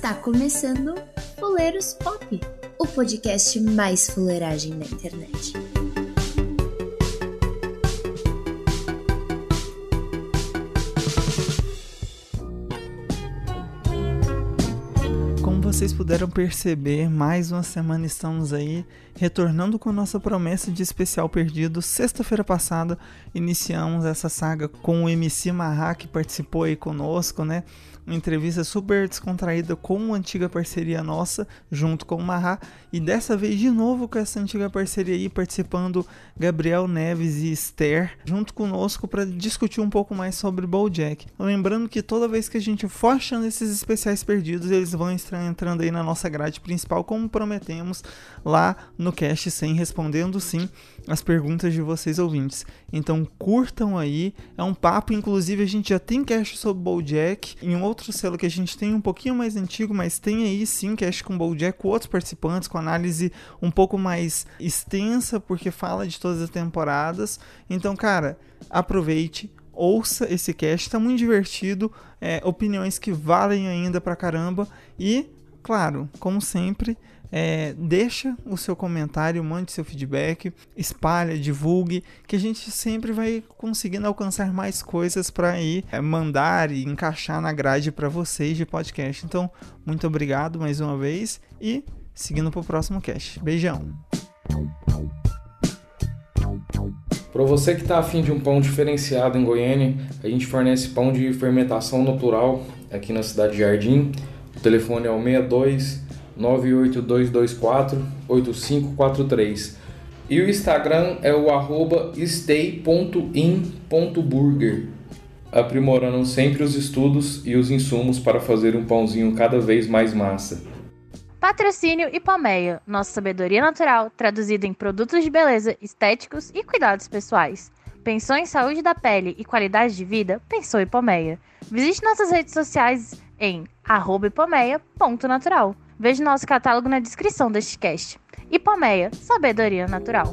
Está começando Fuleiros Pop, o podcast mais fuleiragem da internet. Como vocês puderam perceber, mais uma semana estamos aí, retornando com nossa promessa de especial perdido. Sexta-feira passada, iniciamos essa saga com o MC Marra, que participou aí conosco, né? Uma entrevista super descontraída com uma antiga parceria nossa, junto com o Marra. E dessa vez, de novo, com essa antiga parceria aí, participando Gabriel Neves e Esther, junto conosco para discutir um pouco mais sobre BoJack. Lembrando que toda vez que a gente for achando esses especiais perdidos, eles vão estar entrando aí na nossa grade principal, como prometemos lá no Cast 100, respondendo sim as perguntas de vocês ouvintes. Então curtam aí, é um papo, inclusive a gente já tem cast sobre BoJack em um outro selo que a gente tem um pouquinho mais antigo, mas tem aí sim cast com BoJack, com outros participantes, com análise um pouco mais extensa, porque fala de todas as temporadas. Então, cara, aproveite, ouça esse cast, tá muito divertido, opiniões que valem ainda pra caramba. E, claro, como sempre, deixa o seu comentário, mande seu feedback, espalha, divulgue, que a gente sempre vai conseguindo alcançar mais coisas para ir mandar e encaixar na grade para vocês de podcast. Então, muito obrigado mais uma vez e seguindo para o próximo cast. Beijão! Para você que está afim de um pão diferenciado em Goiânia, a gente fornece pão de fermentação natural aqui na cidade de Jardim. O telefone é o 62 98224-8543. E o Instagram é o @stay.in.burger, aprimorando sempre os estudos e os insumos para fazer um pãozinho cada vez mais massa. Patrocínio Hipomeia, nossa sabedoria natural traduzida em produtos de beleza, estéticos e cuidados pessoais. Pensou em saúde da pele e qualidade de vida? Pensou Hipomeia. Visite nossas redes sociais em @hipomeia.natural. Veja nosso catálogo na descrição deste cast. Hipomeia, sabedoria natural.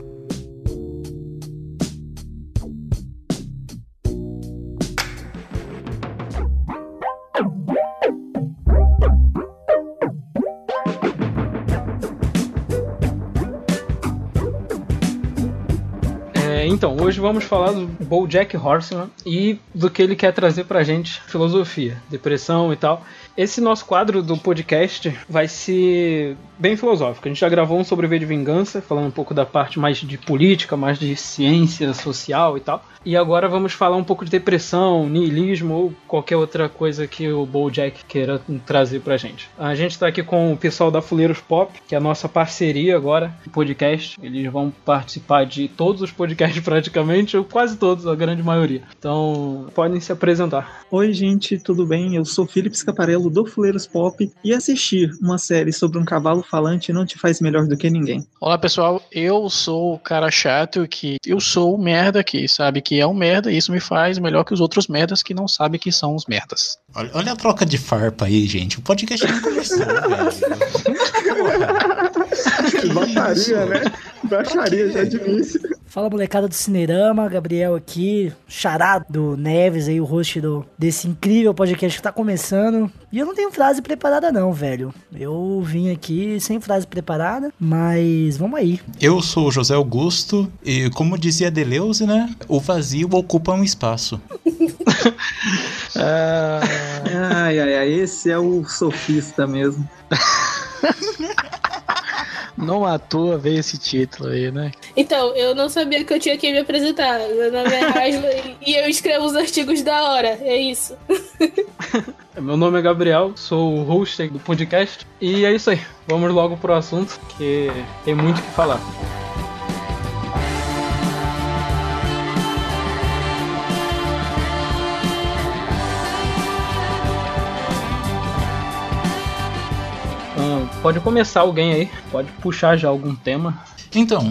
Então, hoje vamos falar do BoJack Horseman e do que ele quer trazer pra gente, filosofia, depressão e tal. Esse nosso quadro do podcast vai ser bem filosófico. A gente já gravou um sobre V de Vingança, falando um pouco da parte mais de política, mais de ciência social e tal. E agora vamos falar um pouco de depressão, niilismo ou qualquer outra coisa que o BoJack queira trazer pra gente. A gente tá aqui com o pessoal da Fuleiros Pop, que é a nossa parceria agora, de podcast. Eles vão participar de todos os podcasts praticamente, ou quase todos, a grande maioria. Então, podem se apresentar. Oi, gente, tudo bem? Eu sou Felipe Scaparello, do Fuleiros Pop, e assistir uma série sobre um cavalo falante não te faz melhor do que ninguém. Olá, pessoal, eu sou o cara chato que eu sou o merda que sabe que é um merda, e isso me faz melhor que os outros merdas que não sabem que são os merdas. Olha a troca de farpa aí, gente. O podcast não começou, velho. Baixaria, né? Baixaria já de início. Fala, molecada do Cinerama, Gabriel aqui, xará do Neves aí, o host desse incrível podcast que tá começando. E eu não tenho frase preparada não, velho. Eu vim aqui sem frase preparada, mas vamos aí. Eu sou o José Augusto e, como dizia Deleuze, né? O vazio ocupa um espaço. Esse é o sofista mesmo. Não à toa veio esse título aí, né? Então, eu não sabia que eu tinha que me apresentar. Meu nome é Rasla e eu escrevo os artigos da hora. É isso. Meu nome é Gabriel, sou o host do podcast. E é isso aí. Vamos logo pro assunto, que tem muito o que falar. Pode começar alguém aí, pode puxar já algum tema. Então,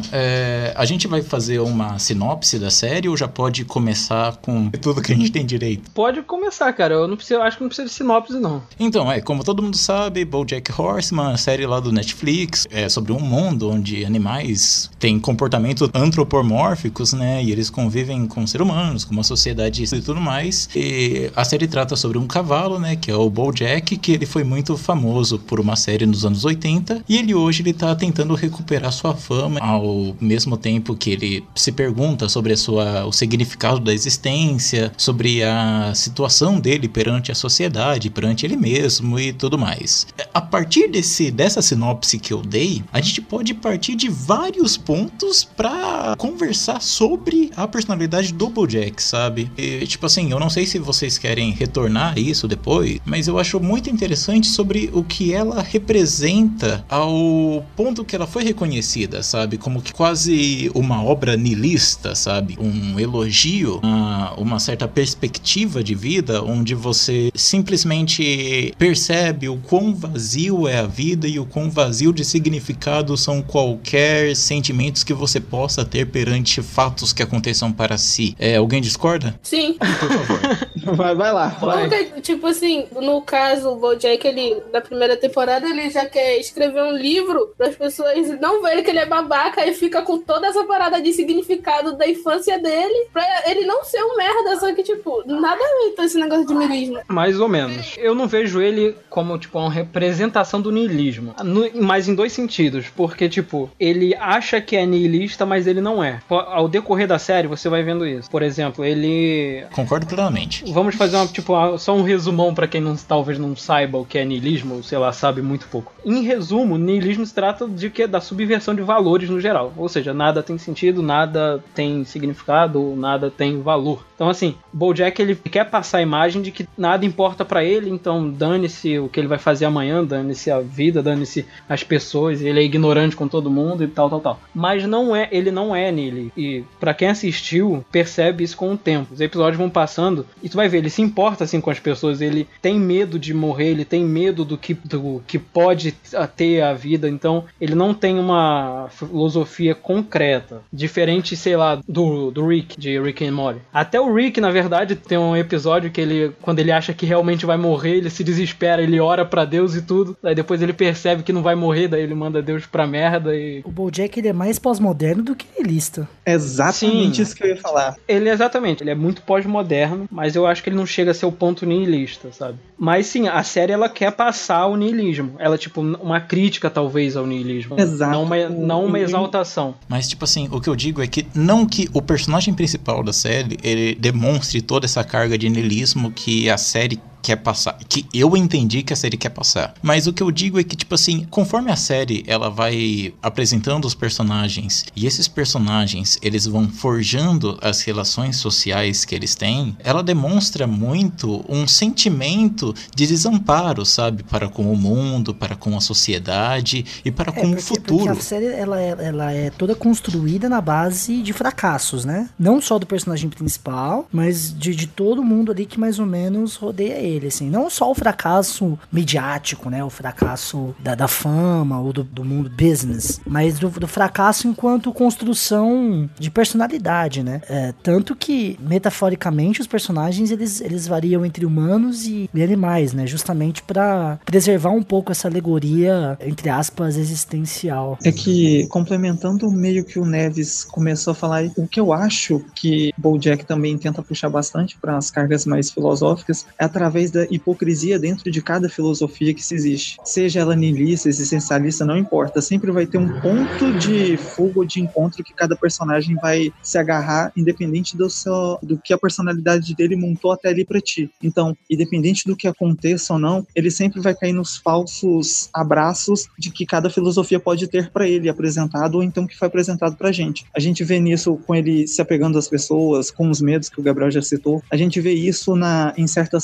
a gente vai fazer uma sinopse da série ou já pode começar com tudo que a gente tem direito? Pode começar, cara. Eu acho que não precisa de sinopse, não. Então, como todo mundo sabe, BoJack Horseman, série lá do Netflix, é sobre um mundo onde animais têm comportamentos antropomórficos, né? E eles convivem com seres humanos, com uma sociedade e tudo mais. E a série trata sobre um cavalo, né? Que é o BoJack, que ele foi muito famoso por uma série nos anos 80. E hoje ele tá tentando recuperar sua fama, ao mesmo tempo que ele se pergunta sobre o significado da existência, sobre a situação dele perante a sociedade, perante ele mesmo e tudo mais. A partir dessa sinopse que eu dei, a gente pode partir de vários pontos pra conversar sobre a personalidade do BoJack, sabe? E, tipo assim, eu não sei se vocês querem retornar a isso depois, mas eu acho muito interessante sobre o que ela representa ao ponto que ela foi reconhecida, sabe? Como que quase uma obra niilista, sabe? Um elogio a uma certa perspectiva de vida, onde você simplesmente percebe o quão vazio é a vida e o quão vazio de significado são qualquer sentimentos que você possa ter perante fatos que aconteçam para si. Alguém discorda? Sim. Por favor. Vai lá. Porque, tipo assim, no caso, o BoJack, na primeira temporada, ele já quer escrever um livro para as pessoas não verem que ele é babaca e fica com toda essa parada de significado da infância dele, pra ele não ser um merda, só que, tipo, nada a ver com esse negócio de niilismo. Mais ou menos. Eu não vejo ele como, tipo, uma representação do niilismo, mas em dois sentidos, porque, tipo, ele acha que é niilista, mas ele não é. Ao decorrer da série, você vai vendo isso. Por exemplo, ele... Concordo plenamente. Vamos fazer só um resumão pra quem talvez não saiba o que é niilismo, ou sei lá, sabe muito pouco. Em resumo, niilismo se trata da subversão de valores no geral. Ou seja, nada tem sentido, nada tem significado, nada tem valor. Então, assim, BoJack, ele quer passar a imagem de que nada importa pra ele, então dane-se o que ele vai fazer amanhã, dane-se a vida, dane-se as pessoas, ele é ignorante com todo mundo e tal. Mas ele não é nele. E pra quem assistiu, percebe isso com o tempo. Os episódios vão passando e tu vai ver, ele se importa assim com as pessoas, ele tem medo de morrer, ele tem medo do que pode ter a vida, então ele não tem uma filosofia concreta, diferente, sei lá, do Rick, de Rick and Morty. Até o Rick, na verdade, tem um episódio que quando ele acha que realmente vai morrer, ele se desespera, ele ora pra Deus e tudo, daí depois ele percebe que não vai morrer, daí ele manda Deus pra merda e... O BoJack, ele é mais pós-moderno do que niilista. Exatamente. Sim, isso que eu ia falar. Ele é muito pós-moderno, mas eu acho que ele não chega a ser o ponto niilista, sabe? Mas sim, a série, ela quer passar o niilismo. Ela é tipo uma crítica, talvez, ao niilismo. Exato. Não uma exaltação. Mas, tipo assim, o que eu digo é que não que o personagem principal da série, ele demonstre toda essa carga de niilismo que a série quer passar, que eu entendi que a série quer passar. Mas o que eu digo é que, tipo assim, conforme a série, ela vai apresentando os personagens, e esses personagens, eles vão forjando as relações sociais que eles têm, ela demonstra muito um sentimento de desamparo, sabe? Para com o mundo, para com a sociedade e para com o futuro. Porque a série, ela é toda construída na base de fracassos, né? Não só do personagem principal, mas de todo mundo ali que mais ou menos rodeia ele. Assim, não só o fracasso midiático, né, o fracasso da fama ou do mundo business, mas do fracasso enquanto construção de personalidade, né? Tanto que, metaforicamente, os personagens eles variam entre humanos e animais, né? Justamente para preservar um pouco essa alegoria, entre aspas, existencial. É que, complementando meio que o Neves começou a falar, o que eu acho que BoJack também tenta puxar bastante para as cargas mais filosóficas é através da hipocrisia dentro de cada filosofia que se existe. Seja ela niilista, existencialista, não importa. Sempre vai ter um ponto de fuga ou de encontro que cada personagem vai se agarrar, independente do que a personalidade dele montou até ali pra ti. Então, independente do que aconteça ou não, ele sempre vai cair nos falsos abraços de que cada filosofia pode ter pra ele apresentado, ou então que foi apresentado pra gente. A gente vê nisso com ele se apegando às pessoas, com os medos que o Gabriel já citou. A gente vê isso em certas falas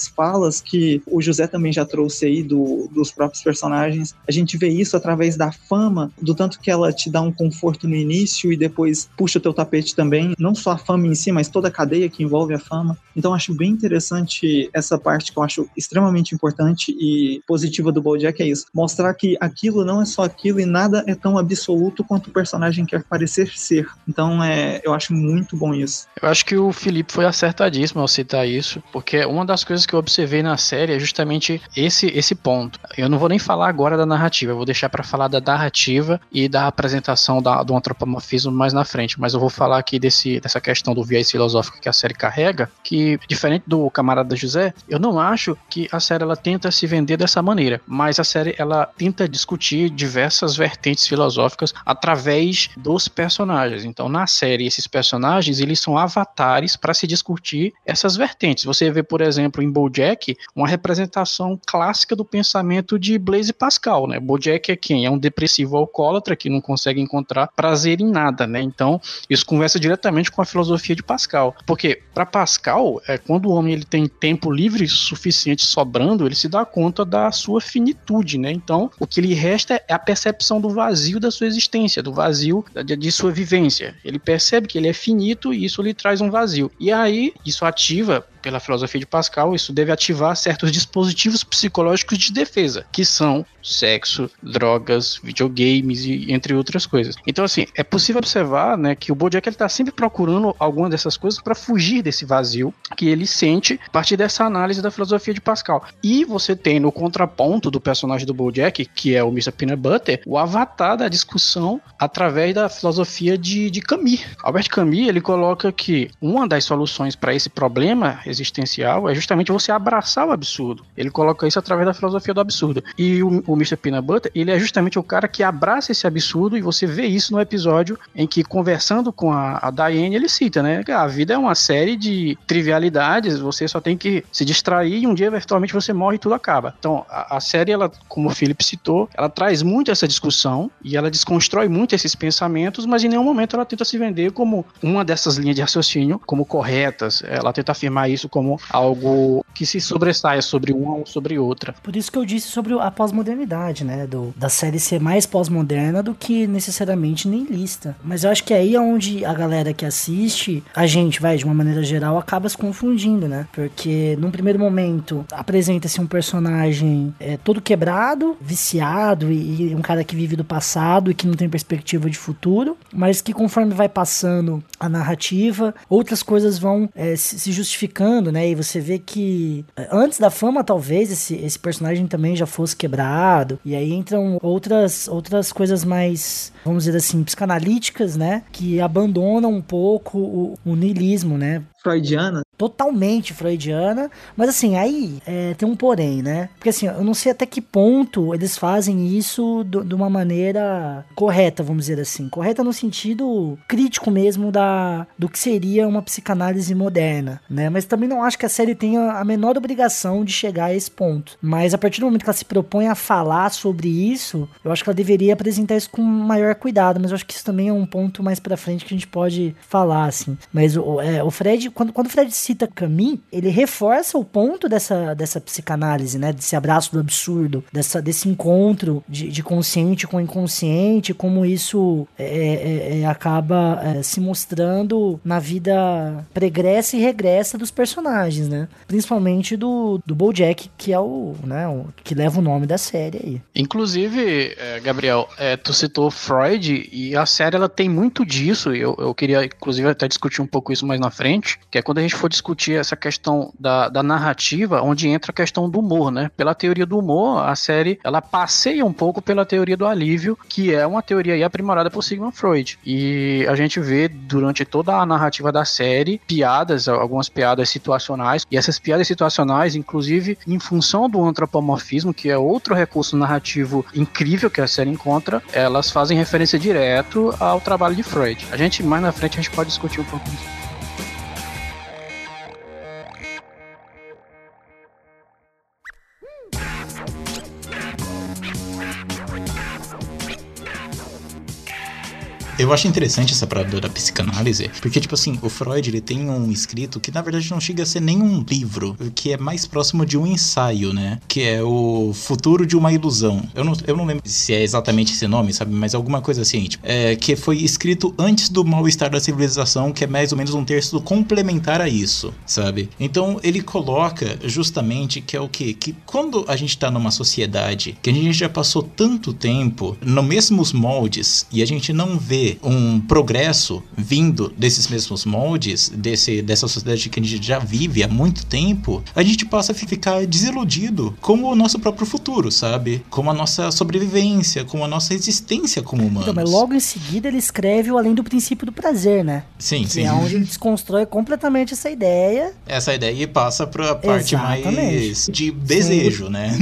falas que o José também já trouxe aí dos próprios personagens. A gente vê isso através da fama, do tanto que ela te dá um conforto no início e depois puxa o teu tapete também. Não só a fama em si, mas toda a cadeia que envolve a fama. Então acho bem interessante essa parte que eu acho extremamente importante e positiva do BoJack, é isso. Mostrar que aquilo não é só aquilo e nada é tão absoluto quanto o personagem quer parecer ser. Então eu acho muito bom isso. Eu acho que o Felipe foi acertadíssimo ao citar isso, porque uma das coisas que eu observei na série é justamente esse ponto. Eu não vou nem falar agora da narrativa, eu vou deixar para falar da narrativa e da apresentação do antropomorfismo mais na frente, mas eu vou falar aqui dessa questão do viés filosófico que a série carrega, que diferente do camarada José, eu não acho que a série ela tenta se vender dessa maneira, mas a série ela tenta discutir diversas vertentes filosóficas através dos personagens. Então na série esses personagens eles são avatares para se discutir essas vertentes. Você vê, por exemplo, em BoJack uma representação clássica do pensamento de Blaise Pascal, né? BoJack é quem? É um depressivo alcoólatra que não consegue encontrar prazer em nada, né? Então isso conversa diretamente com a filosofia de Pascal, porque para Pascal, quando o homem ele tem tempo livre suficiente sobrando, ele se dá conta da sua finitude, né? Então o que lhe resta é a percepção do vazio da sua existência, do vazio de sua vivência. Ele percebe que ele é finito e isso lhe traz um vazio. E aí isso ativa, pela filosofia de Pascal, isso deve ativar certos dispositivos psicológicos de defesa, que são sexo, drogas, videogames e entre outras coisas. Então, assim, é possível observar, né, que o BoJack ele tá sempre procurando alguma dessas coisas para fugir desse vazio que ele sente a partir dessa análise da filosofia de Pascal. E você tem no contraponto do personagem do BoJack, que é o Mr. Peanut Butter, o avatar da discussão através da filosofia de Camus. Albert Camus, ele coloca que uma das soluções para esse problema existencial é justamente você abraçar o absurdo. Ele coloca isso através da filosofia do absurdo. E o Mr. Peanut Butter, ele é justamente o cara que abraça esse absurdo, e você vê isso no episódio em que, conversando com a Diane, ele cita, né? A vida é uma série de trivialidades, você só tem que se distrair e um dia, eventualmente, você morre e tudo acaba. Então, a série, ela, como o Felipe citou, ela traz muito essa discussão e ela desconstrói muito esses pensamentos, mas em nenhum momento ela tenta se vender como uma dessas linhas de raciocínio como corretas. Ela tenta afirmar isso como algo que se sobressaia sobre uma ou sobre outra. Por isso que eu disse sobre a pós-modernidade, né? Da série ser mais pós-moderna do que necessariamente niilista. Mas eu acho que aí é onde a galera que assiste, a gente, de uma maneira geral, acaba se confundindo, né? Porque num primeiro momento apresenta-se um personagem todo quebrado, viciado e um cara que vive do passado e que não tem perspectiva de futuro, mas que conforme vai passando a narrativa, outras coisas vão se justificando, né? E você vê que antes da fama, talvez, esse personagem também já fosse quebrado, e aí entram outras coisas mais, vamos dizer assim, psicanalíticas, né? Que abandonam um pouco o niilismo, né? Freudiana? Totalmente freudiana, mas assim, aí tem um porém, né? Porque assim, eu não sei até que ponto eles fazem isso de uma maneira correta, vamos dizer assim. Correta no sentido crítico mesmo do que seria uma psicanálise moderna, né? Mas também não acho que a série tenha a menor obrigação de chegar a esse ponto. Mas a partir do momento que ela se propõe a falar sobre isso, eu acho que ela deveria apresentar isso com maior cuidado, mas eu acho que isso também é um ponto mais pra frente que a gente pode falar, assim. Mas o Fred, quando o Fred cita Camus, ele reforça o ponto dessa psicanálise, né? Desse abraço do absurdo, desse encontro de consciente com inconsciente, como isso acaba se mostrando na vida pregressa e regressa dos personagens, né? Principalmente do BoJack, que é o que leva o nome da série aí. Inclusive, Gabriel, tu citou Freud, e a série ela tem muito disso. Eu queria, inclusive, até discutir um pouco isso mais na frente, que é quando a gente for discutir essa questão da narrativa, onde entra a questão do humor, né? Pela teoria do humor, a série, ela passeia um pouco pela teoria do alívio, que é uma teoria aí aprimorada por Sigmund Freud. E a gente vê durante toda a narrativa da série, algumas piadas situacionais, e essas piadas situacionais, inclusive, em função do antropomorfismo, que é outro recurso narrativo incrível que a série encontra, elas fazem referência direto ao trabalho de Freud. Mais na frente, a gente pode discutir um pouco isso. Eu acho interessante essa parada da psicanálise, porque, tipo assim, o Freud, ele tem um escrito que, na verdade, não chega a ser nem um livro, que é mais próximo de um ensaio, né? Que é o Futuro de uma Ilusão. Eu não lembro se é exatamente esse nome, sabe? Mas alguma coisa assim, tipo, que foi escrito antes do Mal-Estar da Civilização, que é mais ou menos um texto complementar a isso, sabe? Então, ele coloca justamente que é o quê? Que quando a gente tá numa sociedade que a gente já passou tanto tempo nos mesmos moldes e a gente não vê um progresso vindo desses mesmos moldes, dessa sociedade que a gente já vive há muito tempo, a gente passa a ficar desiludido com o nosso próprio futuro, sabe? Com a nossa sobrevivência, com a nossa existência como humanos. Então, mas logo em seguida ele escreve o Além do Princípio do Prazer, né? Sim, que sim. é onde ele desconstrói completamente essa ideia. Essa ideia passa pra parte Exatamente. mais de desejo, Sim. né?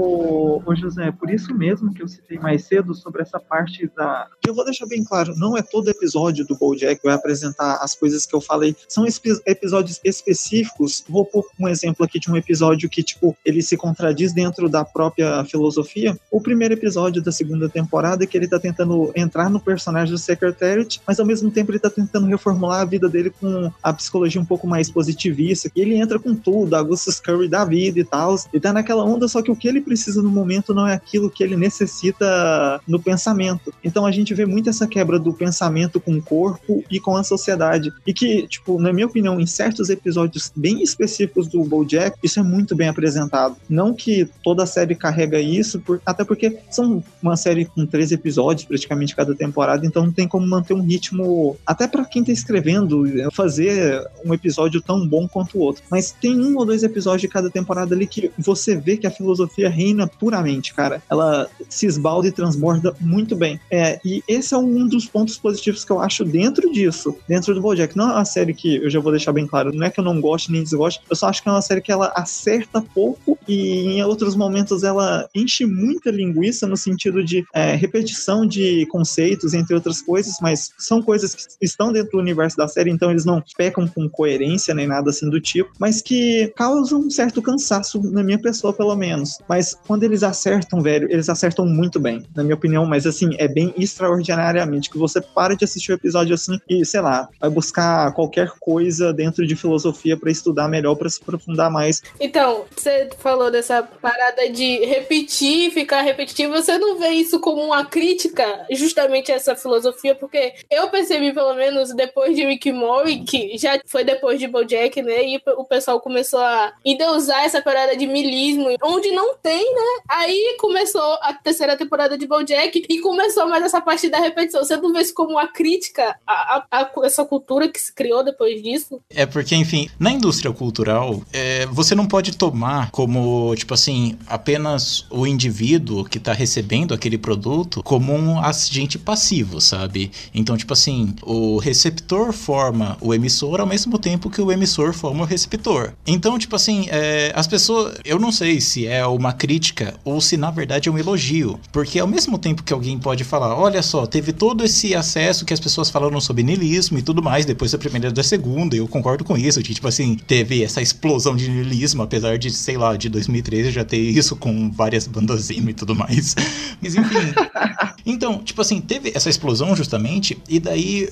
Ô José, por isso mesmo que eu citei mais cedo sobre essa parte da... Eu vou deixar bem claro, não é todo episódio do BoJack que vai apresentar as coisas que eu falei. São episódios específicos. Vou pôr um exemplo aqui de um episódio que, tipo, ele se contradiz dentro da própria filosofia. O primeiro episódio da segunda temporada é que ele tá tentando entrar no personagem do Secretariat, mas ao mesmo tempo ele tá tentando reformular a vida dele com a psicologia um pouco mais positivista. E ele entra com tudo, Augustus Curry da vida e tal. E tá naquela onda, só que o que ele precisa no momento não é aquilo que ele necessita no pensamento. Então a gente vê muito essa quebra do pensamento com o corpo e com a sociedade. E que, tipo, na minha opinião, em certos episódios bem específicos do BoJack, isso é muito bem apresentado. Não que toda a série carrega isso, até porque são uma série com 13 episódios praticamente cada temporada, então não tem como manter um ritmo, até pra quem tá escrevendo, fazer um episódio tão bom quanto o outro. Mas tem 1 ou 2 episódios de cada temporada ali que você vê que a filosofia reina puramente, cara. Ela se esbalda e transborda muito bem. E esse é um dos pontos positivos que eu acho dentro disso, dentro do BoJack. Não é uma série que, eu já vou deixar bem claro, não é que eu não gosto nem desgosto, eu só acho que é uma série que ela acerta pouco e em outros momentos ela enche muita linguiça no sentido de repetição de conceitos, entre outras coisas, mas são coisas que estão dentro do universo da série, então eles não pecam com coerência nem nada assim do tipo, mas que causam um certo cansaço na minha pessoa, pelo menos. Mas quando eles acertam, velho, eles acertam muito bem, na minha opinião, mas assim, é bem extraordinariamente, que você para de assistir o episódio assim e, sei lá, vai buscar qualquer coisa dentro de filosofia pra estudar melhor, pra se aprofundar mais. Então, você falou dessa parada de repetir, ficar repetitivo, você não vê isso como uma crítica justamente a essa filosofia? Porque eu percebi, pelo menos, depois de Rick and Morty, que já foi depois de BoJack, né, e o pessoal começou a endeusar essa parada de milismo, onde não tem, né? Aí começou a terceira temporada de BoJack e começou mais essa parte da repetição. Você não vê isso como uma crítica a essa cultura que se criou depois disso? É porque, enfim, na indústria cultural, você não pode tomar como, tipo assim, apenas o indivíduo que tá recebendo aquele produto como um agente passivo, sabe? Então, tipo assim, o receptor forma o emissor ao mesmo tempo que o emissor forma o receptor. Então, tipo assim, as pessoas... Eu não sei se é uma crítica ou se, na verdade, é um elogio. Porque ao mesmo tempo que alguém pode falar, olha só, teve todo esse acesso que as pessoas falaram sobre niilismo e tudo mais, depois da primeira e da segunda, eu concordo com isso, que, tipo assim, teve essa explosão de niilismo, apesar de, sei lá, de 2013 já ter isso com várias bandas emo e tudo mais. Mas, enfim... Então, tipo assim, teve essa explosão justamente, e daí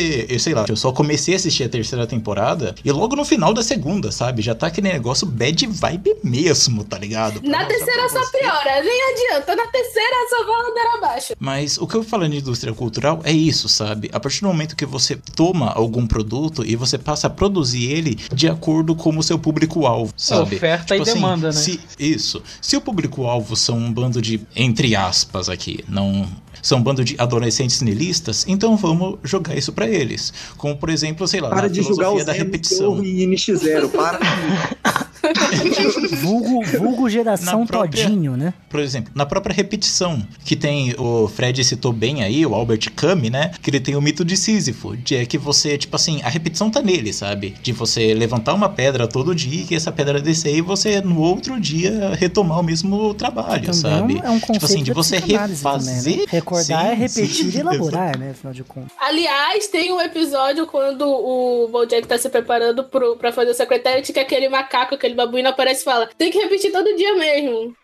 eu só comecei a assistir a terceira temporada, e logo no final da segunda, sabe? Já tá aquele negócio bad vibe mesmo, tá ligado? Na terceira só piora, nem adianta, na terceira só vai ladeira abaixo. Mas o que eu falo de indústria cultural é isso, sabe? A partir do momento que você toma algum produto e você passa a produzir ele de acordo com o seu público-alvo, sabe? Oferta tipo e demanda, assim, né? Se o público-alvo são um bando de, entre aspas aqui, não... São um bando de adolescentes niilistas, então vamos jogar isso pra eles. Como, por exemplo, sei lá, para na de filosofia julgar da repetição. E NX0, para. vulgo geração todinho, né? Por exemplo, na própria repetição, que tem, o Fred citou bem aí, o Albert Camus, né? Que ele tem o mito de Sísifo, de que você, tipo assim, a repetição tá nele, sabe? De você levantar uma pedra todo dia, que essa pedra descer e você no outro dia retomar o mesmo trabalho, também sabe? É um conceito tipo assim, de você refazer. Também, né? Recordar é repetir e elaborar, né? Afinal de contas. Aliás, tem um episódio quando o BoJack tá se preparando pra fazer o Secretariat, que aquele macaco, aquele babuíno aparece e fala: tem que repetir todo dia mesmo.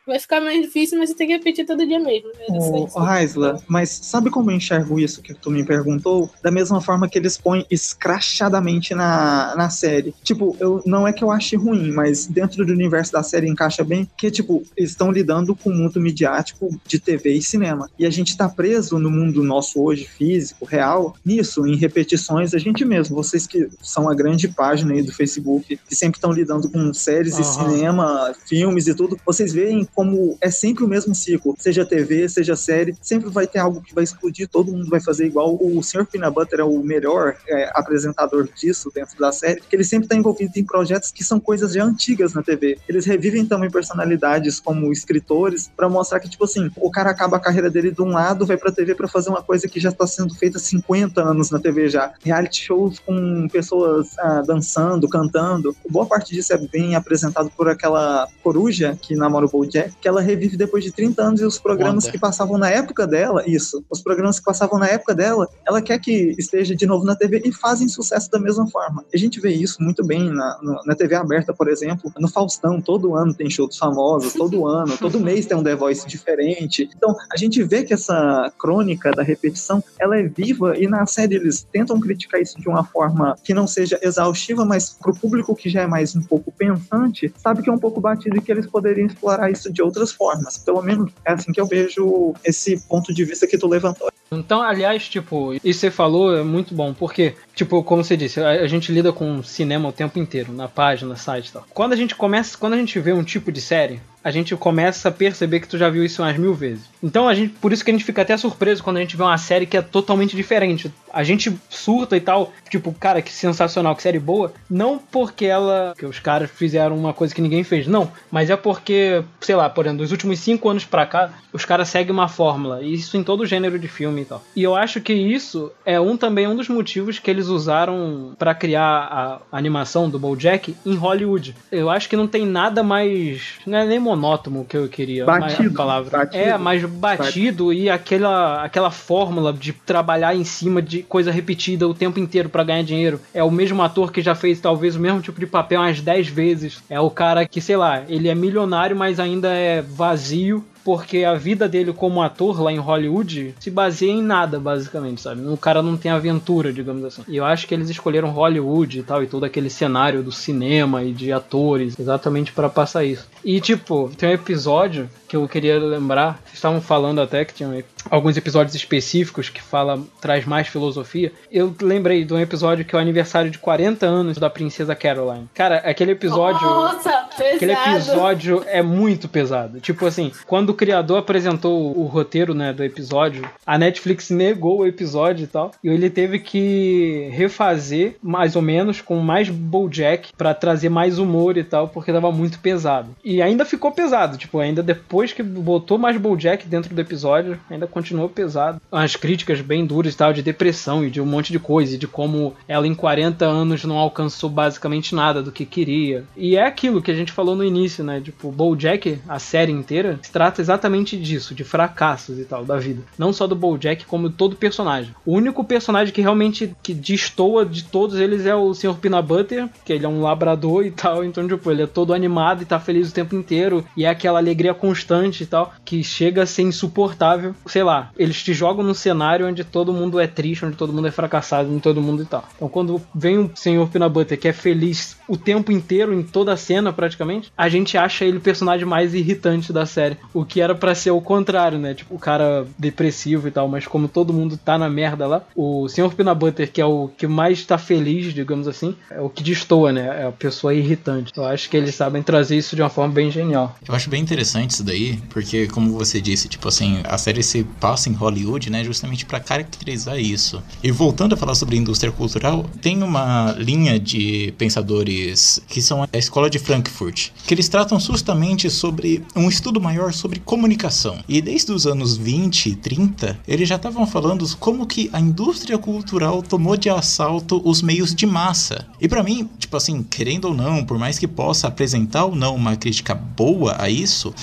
Vai ficar mais difícil, mas você tem que repetir todo dia mesmo. Ô, Raisla, mas sabe como eu enxergo isso que tu me perguntou? Da mesma forma que eles põem escrachadamente na série. Tipo, não é que eu ache ruim, mas dentro do universo da série encaixa bem, que, tipo, eles estão lidando com o mundo midiático de TV e cinema. E a gente tá preso no mundo nosso hoje, físico, real, nisso, em repetições, a gente mesmo, vocês que são a grande página aí do Facebook, que sempre estão lidando com séries e cinema, filmes e tudo, vocês veem como é sempre o mesmo ciclo, seja TV, seja série, sempre vai ter algo que vai explodir, todo mundo vai fazer igual. O Sr. Peanut Butter é o melhor apresentador disso dentro da série, que ele sempre está envolvido em projetos que são coisas já antigas na TV. Eles revivem também personalidades como escritores, para mostrar que, tipo assim, o cara acaba a carreira dele de um lado, vai pra TV para fazer uma coisa que já está sendo feita há 50 anos na TV já. Reality shows com pessoas dançando, cantando. Boa parte disso é bem apresentado por aquela coruja que namora o BoJack, que ela revive depois de 30 anos, e os programas que passavam na época dela, os programas que passavam na época dela, ela quer que esteja de novo na TV e fazem sucesso da mesma forma. A gente vê isso muito bem na TV aberta, por exemplo, no Faustão, todo ano tem show dos famosos, todo mês tem um The Voice diferente. Então, a gente vê que essa crônica da repetição, ela é viva, e na série eles tentam criticar isso de uma forma que não seja exaustiva, mas pro público que já é mais um pouco pensante, sabe que é um pouco batido e que eles poderiam explorar isso de outras formas. Pelo menos é assim que eu vejo esse ponto de vista que tu levantou. Então, aliás, tipo, isso que você falou é muito bom, porque, tipo, como você disse, a gente lida com cinema o tempo inteiro, na página, no site e tal. Quando a gente vê um tipo de série, a gente começa a perceber que tu já viu isso umas 1000 vezes. Então, por isso que a gente fica até surpreso quando a gente vê uma série que é totalmente diferente. A gente surta e tal, tipo, cara, que sensacional, que série boa. Não porque que os caras fizeram uma coisa que ninguém fez, não. Mas é porque, sei lá, por exemplo, dos últimos 5 anos pra cá, os caras seguem uma fórmula. E isso em todo gênero de filme e tal. E eu acho que isso é também um dos motivos que eles usaram pra criar a animação do BoJack em Hollywood. Eu acho que não tem nada mais... Não é nem monótono que eu queria. Batido. A palavra. Batido. Mais batido. E aquela fórmula de trabalhar em cima de coisa repetida o tempo inteiro pra ganhar dinheiro. É o mesmo ator que já fez talvez o mesmo tipo de papel umas 10 vezes. É o cara que, sei lá, ele é milionário, mas ainda é vazio, porque a vida dele como ator lá em Hollywood se baseia em nada, basicamente, sabe? O cara não tem aventura, digamos assim. E eu acho que eles escolheram Hollywood e tal, e todo aquele cenário do cinema e de atores, exatamente para passar isso. E, tipo, tem um episódio que eu queria lembrar, vocês estavam falando até que tinha alguns episódios específicos que traz mais filosofia. Eu lembrei de um episódio que é o aniversário de 40 anos da Princesa Caroline. Cara, aquele episódio... Nossa, pesado! Aquele episódio é muito pesado. Tipo assim, quando o criador apresentou o roteiro, né, do episódio, a Netflix negou o episódio e tal, e ele teve que refazer, mais ou menos, com mais BoJack, pra trazer mais humor e tal, porque tava muito pesado. E ainda ficou pesado, tipo, ainda depois que botou mais BoJack dentro do episódio, ainda continuou pesado. As críticas bem duras e tal, de depressão e de um monte de coisa, e de como ela em 40 anos não alcançou basicamente nada do que queria. E é aquilo que a gente falou no início, né, tipo, BoJack, a série inteira, se trata exatamente disso, de fracassos e tal, da vida. Não só do BoJack, como todo personagem. O único personagem que realmente destoa de todos eles é o Sr. Peanut Butter, que ele é um labrador e tal, então, tipo, ele é todo animado e tá feliz o tempo inteiro, e é aquela alegria constante e tal, que chega a ser insuportável. Sei lá, eles te jogam num cenário onde todo mundo é triste, onde todo mundo é fracassado, onde todo mundo e tal. Então, quando vem o Sr. Peanut Butter, que é feliz o tempo inteiro, em toda a cena, praticamente, a gente acha ele o personagem mais irritante da série. O que era pra ser o contrário, né? Tipo, o cara depressivo e tal, mas como todo mundo tá na merda lá, o Sr. Peanut Butter, que é o que mais tá feliz, digamos assim, é o que destoa, né? É a pessoa irritante. Eu acho que eles sabem trazer isso de uma forma bem genial. Eu acho bem interessante isso daí, porque, como você disse, tipo assim, a série se passa em Hollywood, né? Justamente pra caracterizar isso. E voltando a falar sobre a indústria cultural, tem uma linha de pensadores que são a Escola de Frankfurt, que eles tratam justamente sobre um estudo maior sobre comunicação. E desde os anos 20 e 30, eles já estavam falando como que a indústria cultural tomou de assalto os meios de massa. E pra mim, tipo assim, querendo ou não, por mais que possa apresentar ou não uma crítica boa a isso, a gente tem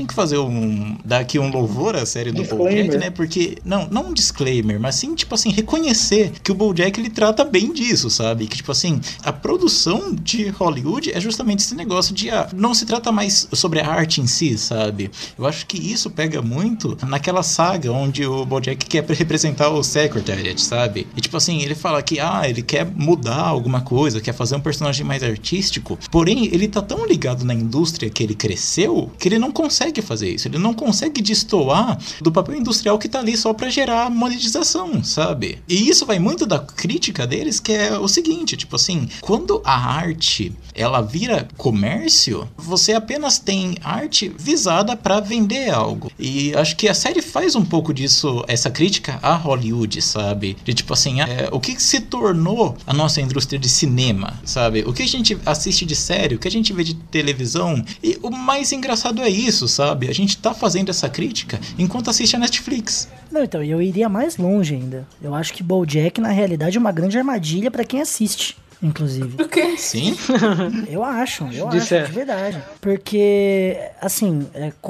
tem que fazer dar aqui um louvor à série do BoJack, né? Porque, não um disclaimer, mas sim, tipo assim, reconhecer que o BoJack, ele trata bem disso, sabe? Que, tipo assim, a produção de Hollywood é justamente esse negócio de, não se trata mais sobre a arte em si, sabe? Eu acho que isso pega muito naquela saga onde o BoJack quer representar o Secretariat, sabe? E, tipo assim, ele fala que, ele quer mudar alguma coisa, quer fazer um personagem mais artístico, porém, ele tá tão ligado na indústria que ele cresceu, que ele não consegue fazer isso, ele não consegue destoar do papel industrial que tá ali só pra gerar monetização, sabe? E isso vai muito da crítica deles, que é o seguinte, tipo assim, quando a arte, ela vira comércio, você apenas tem arte visada pra vender algo. E acho que a série faz um pouco disso, essa crítica a Hollywood, sabe? De tipo assim, o que se tornou a nossa indústria de cinema, sabe? O que a gente assiste de série, o que a gente vê de televisão. E o mais engraçado é isso, sabe? A gente tá fazendo essa crítica enquanto assiste a Netflix. Não, então, eu iria mais longe ainda. Eu acho que BoJack, na realidade, é uma grande armadilha pra quem assiste, inclusive. O quê? Sim? Eu acho, de verdade. Porque, assim,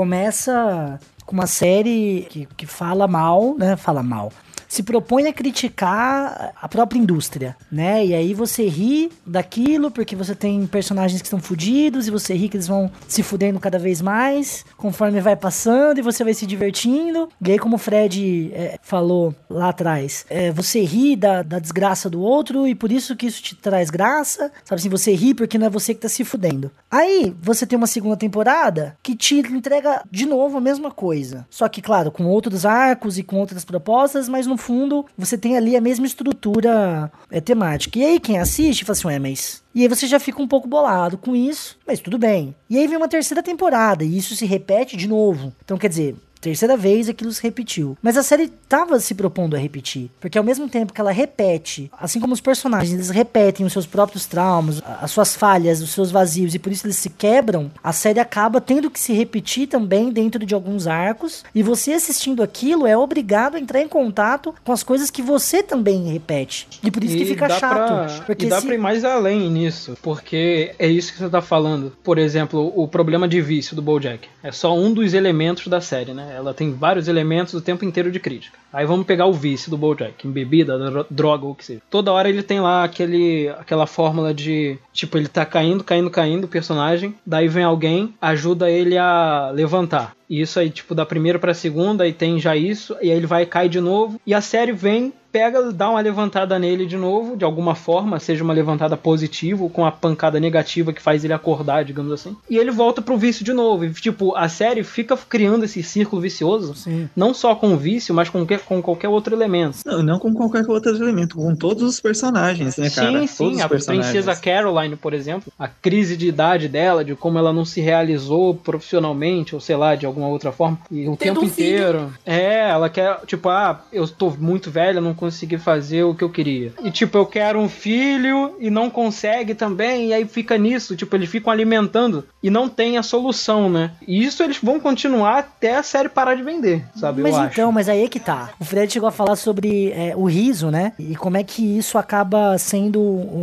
começa com uma série que fala mal, né? Fala mal. Se propõe a criticar a própria indústria, né? E aí você ri daquilo porque você tem personagens que estão fudidos e você ri que eles vão se fudendo cada vez mais conforme vai passando e você vai se divertindo. E aí, como o Fred falou lá atrás, você ri da desgraça do outro e por isso que isso te traz graça, sabe assim? Você ri porque não é você que tá se fudendo. Aí, você tem uma segunda temporada que te entrega de novo a mesma coisa. Só que, claro, com outros arcos e com outras propostas, mas no fundo, você tem ali a mesma estrutura temática. E aí, quem assiste, fala assim, mas... E aí você já fica um pouco bolado com isso, mas tudo bem. E aí vem uma terceira temporada, e isso se repete de novo. Então, quer dizer... Terceira vez aquilo se repetiu. Mas a série tava se propondo a repetir. Porque ao mesmo tempo que ela repete, assim como os personagens, eles repetem os seus próprios traumas, as suas falhas, os seus vazios, e por isso eles se quebram, a série acaba tendo que se repetir também dentro de alguns arcos. E você assistindo aquilo é obrigado a entrar em contato com as coisas que você também repete. E por isso que fica chato. E dá pra ir mais além nisso. Porque é isso que você tá falando. Por exemplo, o problema de vício do BoJack. É só um dos elementos da série, né? Ela tem vários elementos o tempo inteiro de crítica. Aí vamos pegar o vício do BoJack, em bebida, droga ou o que seja. Toda hora ele tem lá aquela fórmula de, tipo, ele tá caindo, o personagem, daí vem alguém, ajuda ele a levantar. E isso aí, tipo, da primeira pra segunda, aí tem já isso, e aí ele vai e cai de novo, e a série vem, pega, dá uma levantada nele de novo, de alguma forma, seja uma levantada positiva, ou com a pancada negativa que faz ele acordar, digamos assim, e ele volta pro vício de novo. E, tipo, a série fica criando esse círculo vicioso, sim, não só com o vício, mas com qualquer outro elemento. Não com qualquer outro elemento, com todos os personagens, né, cara? Sim, a princesa Caroline, por exemplo, a crise de idade dela, de como ela não se realizou profissionalmente, ou sei lá, de alguma outra forma, e o tempo inteiro. Ela quer, tipo, eu tô muito velha, não consegui fazer o que eu queria. E, tipo, eu quero um filho e não consegue também, e aí fica nisso, tipo, eles ficam alimentando e não tem a solução, né? E isso eles vão continuar até a série parar de vender, sabe? Mas aí é que tá. O Fred chegou a falar sobre o riso, né? E como é que isso acaba sendo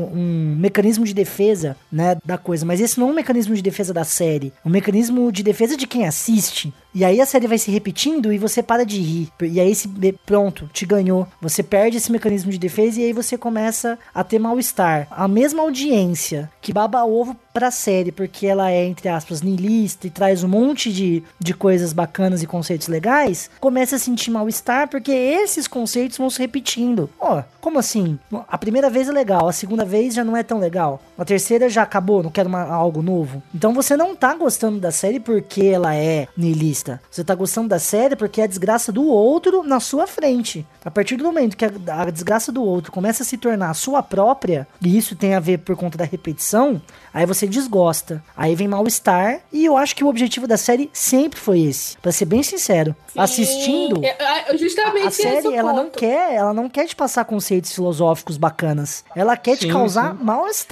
um mecanismo de defesa, né, da coisa. Mas esse não é um mecanismo de defesa da série. É um mecanismo de defesa de quem assiste. E aí a série vai se repetindo e você para de rir. E aí pronto, te ganhou. Você perde esse mecanismo de defesa e aí você começa a ter mal-estar. A mesma audiência que baba ovo pra série, porque ela é, entre aspas, niilista e traz um monte de coisas bacanas e conceitos legais, começa a sentir mal-estar porque esses conceitos vão se repetindo. Como assim? A primeira vez é legal, a segunda vez já não é tão legal, a terceira já acabou, não quero algo novo. Então você não tá gostando da série porque ela é niilista. Você tá gostando da série porque é a desgraça do outro na sua frente. A partir do momento que a desgraça do outro começa a se tornar a sua própria, e isso tem a ver por conta da repetição, aí você desgosta. Aí vem mal-estar, e eu acho que o objetivo da série sempre foi esse. Pra ser bem sincero. Sim, assistindo, justamente a série, ela não quer te passar conceitos filosóficos bacanas. Ela quer te causar mal-estar.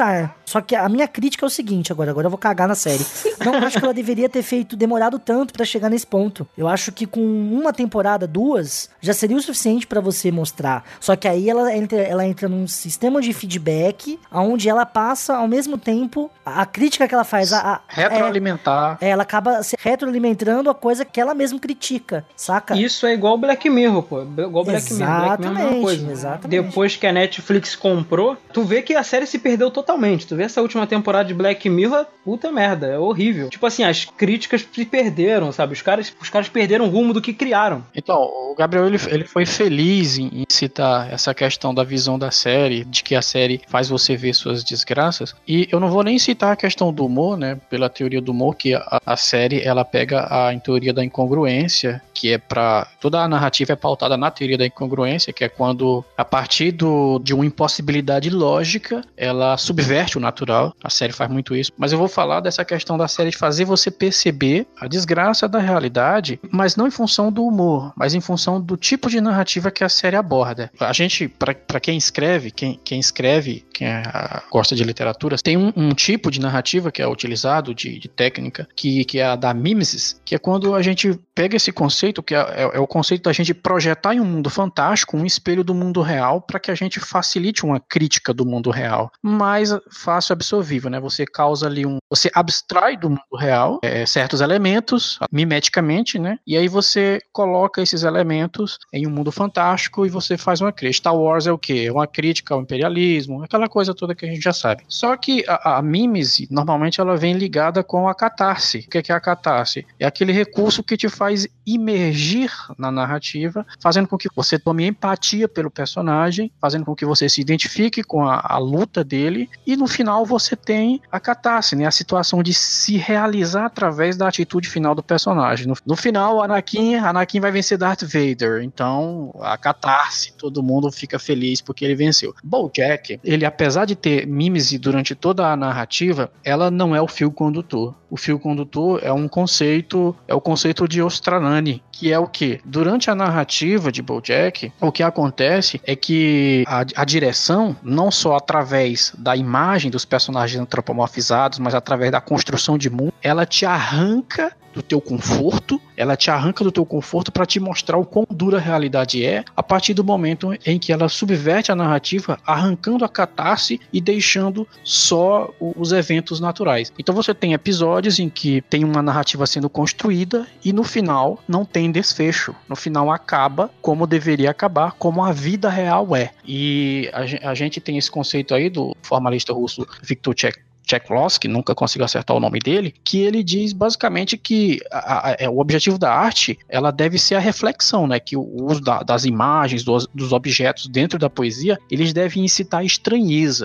Só que a minha crítica é o seguinte, agora eu vou cagar na série. Não acho que ela deveria ter demorado tanto pra chegar nesse ponto. Eu acho que com uma temporada, 2, já seria o suficiente pra você mostrar. Só que aí ela entra num sistema de feedback, onde ela passa, ao mesmo tempo, a crítica que ela faz... retroalimentar. Ela acaba se retroalimentando a coisa que ela mesma critica, saca? Isso é igual Black Mirror, pô. Igual Black Mirror. Black Mirror é a mesma coisa. Exatamente. Depois que a Netflix comprou, tu vê que a série se perdeu totalmente. Tu vê essa última temporada de Black Mirror, puta merda, é horrível. Tipo assim, as críticas se perderam, sabe? Os caras perderam o rumo do que criaram. Então, o Gabriel, ele foi feliz em citar essa questão da visão da série, de que a série faz você ver suas desgraças. E eu não vou nem citar a questão do humor, né? Pela teoria do humor, que a série, ela pega a teoria da incongruência, que é pra... Toda a narrativa é pautada na teoria da incongruência, que é quando, a partir de uma impossibilidade lógica, ela subverte o natural. A série faz muito isso. Mas eu vou falar dessa questão da série de fazer você perceber a desgraça da realidade, mas não em função do humor, mas em função do tipo de narrativa que a série aborda. A gente, pra quem escreve, quem gosta de literatura, tem um tipo de narrativa que é utilizado, de técnica, que é a da mimesis, que é quando a gente pega esse conceito, que é o conceito da gente projetar em um mundo fantástico um espelho do mundo real, para que a gente facilite uma crítica do mundo real, mais fácil absorvível, né? Você causa ali você abstrai do mundo real certos elementos, mimeticamente, né? E aí você coloca esses elementos em um mundo fantástico e você faz uma crítica. Star Wars é o quê? Uma crítica ao imperialismo, aquela coisa toda que a gente já sabe. Só que a mimese, normalmente, ela vem ligada com a catarse. O que é a catarse? É aquele recurso que te faz imergir na narrativa, fazendo com que você tome empatia pelo personagem, fazendo com que você se identifique com a luta dele, e no final você tem a catarse, né? A situação de se realizar através da atitude final do personagem. No final, Anakin vai vencer Darth Vader, então a catarse, todo mundo fica feliz porque ele venceu. BoJack, ele, apesar de ter mimese durante toda a narrativa, ela não é o fio condutor. O fio condutor é o conceito de Ostranani, que é o que? Durante a narrativa de BoJack, o que acontece é que a direção, não só através da imagem dos personagens antropomorfizados, mas através da construção de mundo, ela te arranca do teu conforto, para te mostrar o quão dura a realidade é, a partir do momento em que ela subverte a narrativa, arrancando a catarse e deixando só os eventos naturais. Então você tem episódios em que tem uma narrativa sendo construída e no final não tem desfecho. No final acaba como deveria acabar, como a vida real é. E a gente tem esse conceito aí do formalista russo Viktor Cheklovsky, nunca consigo acertar o nome dele, que ele diz basicamente que o objetivo da arte, ela deve ser a reflexão, né? Que o uso das imagens, dos objetos dentro da poesia, eles devem incitar a estranheza.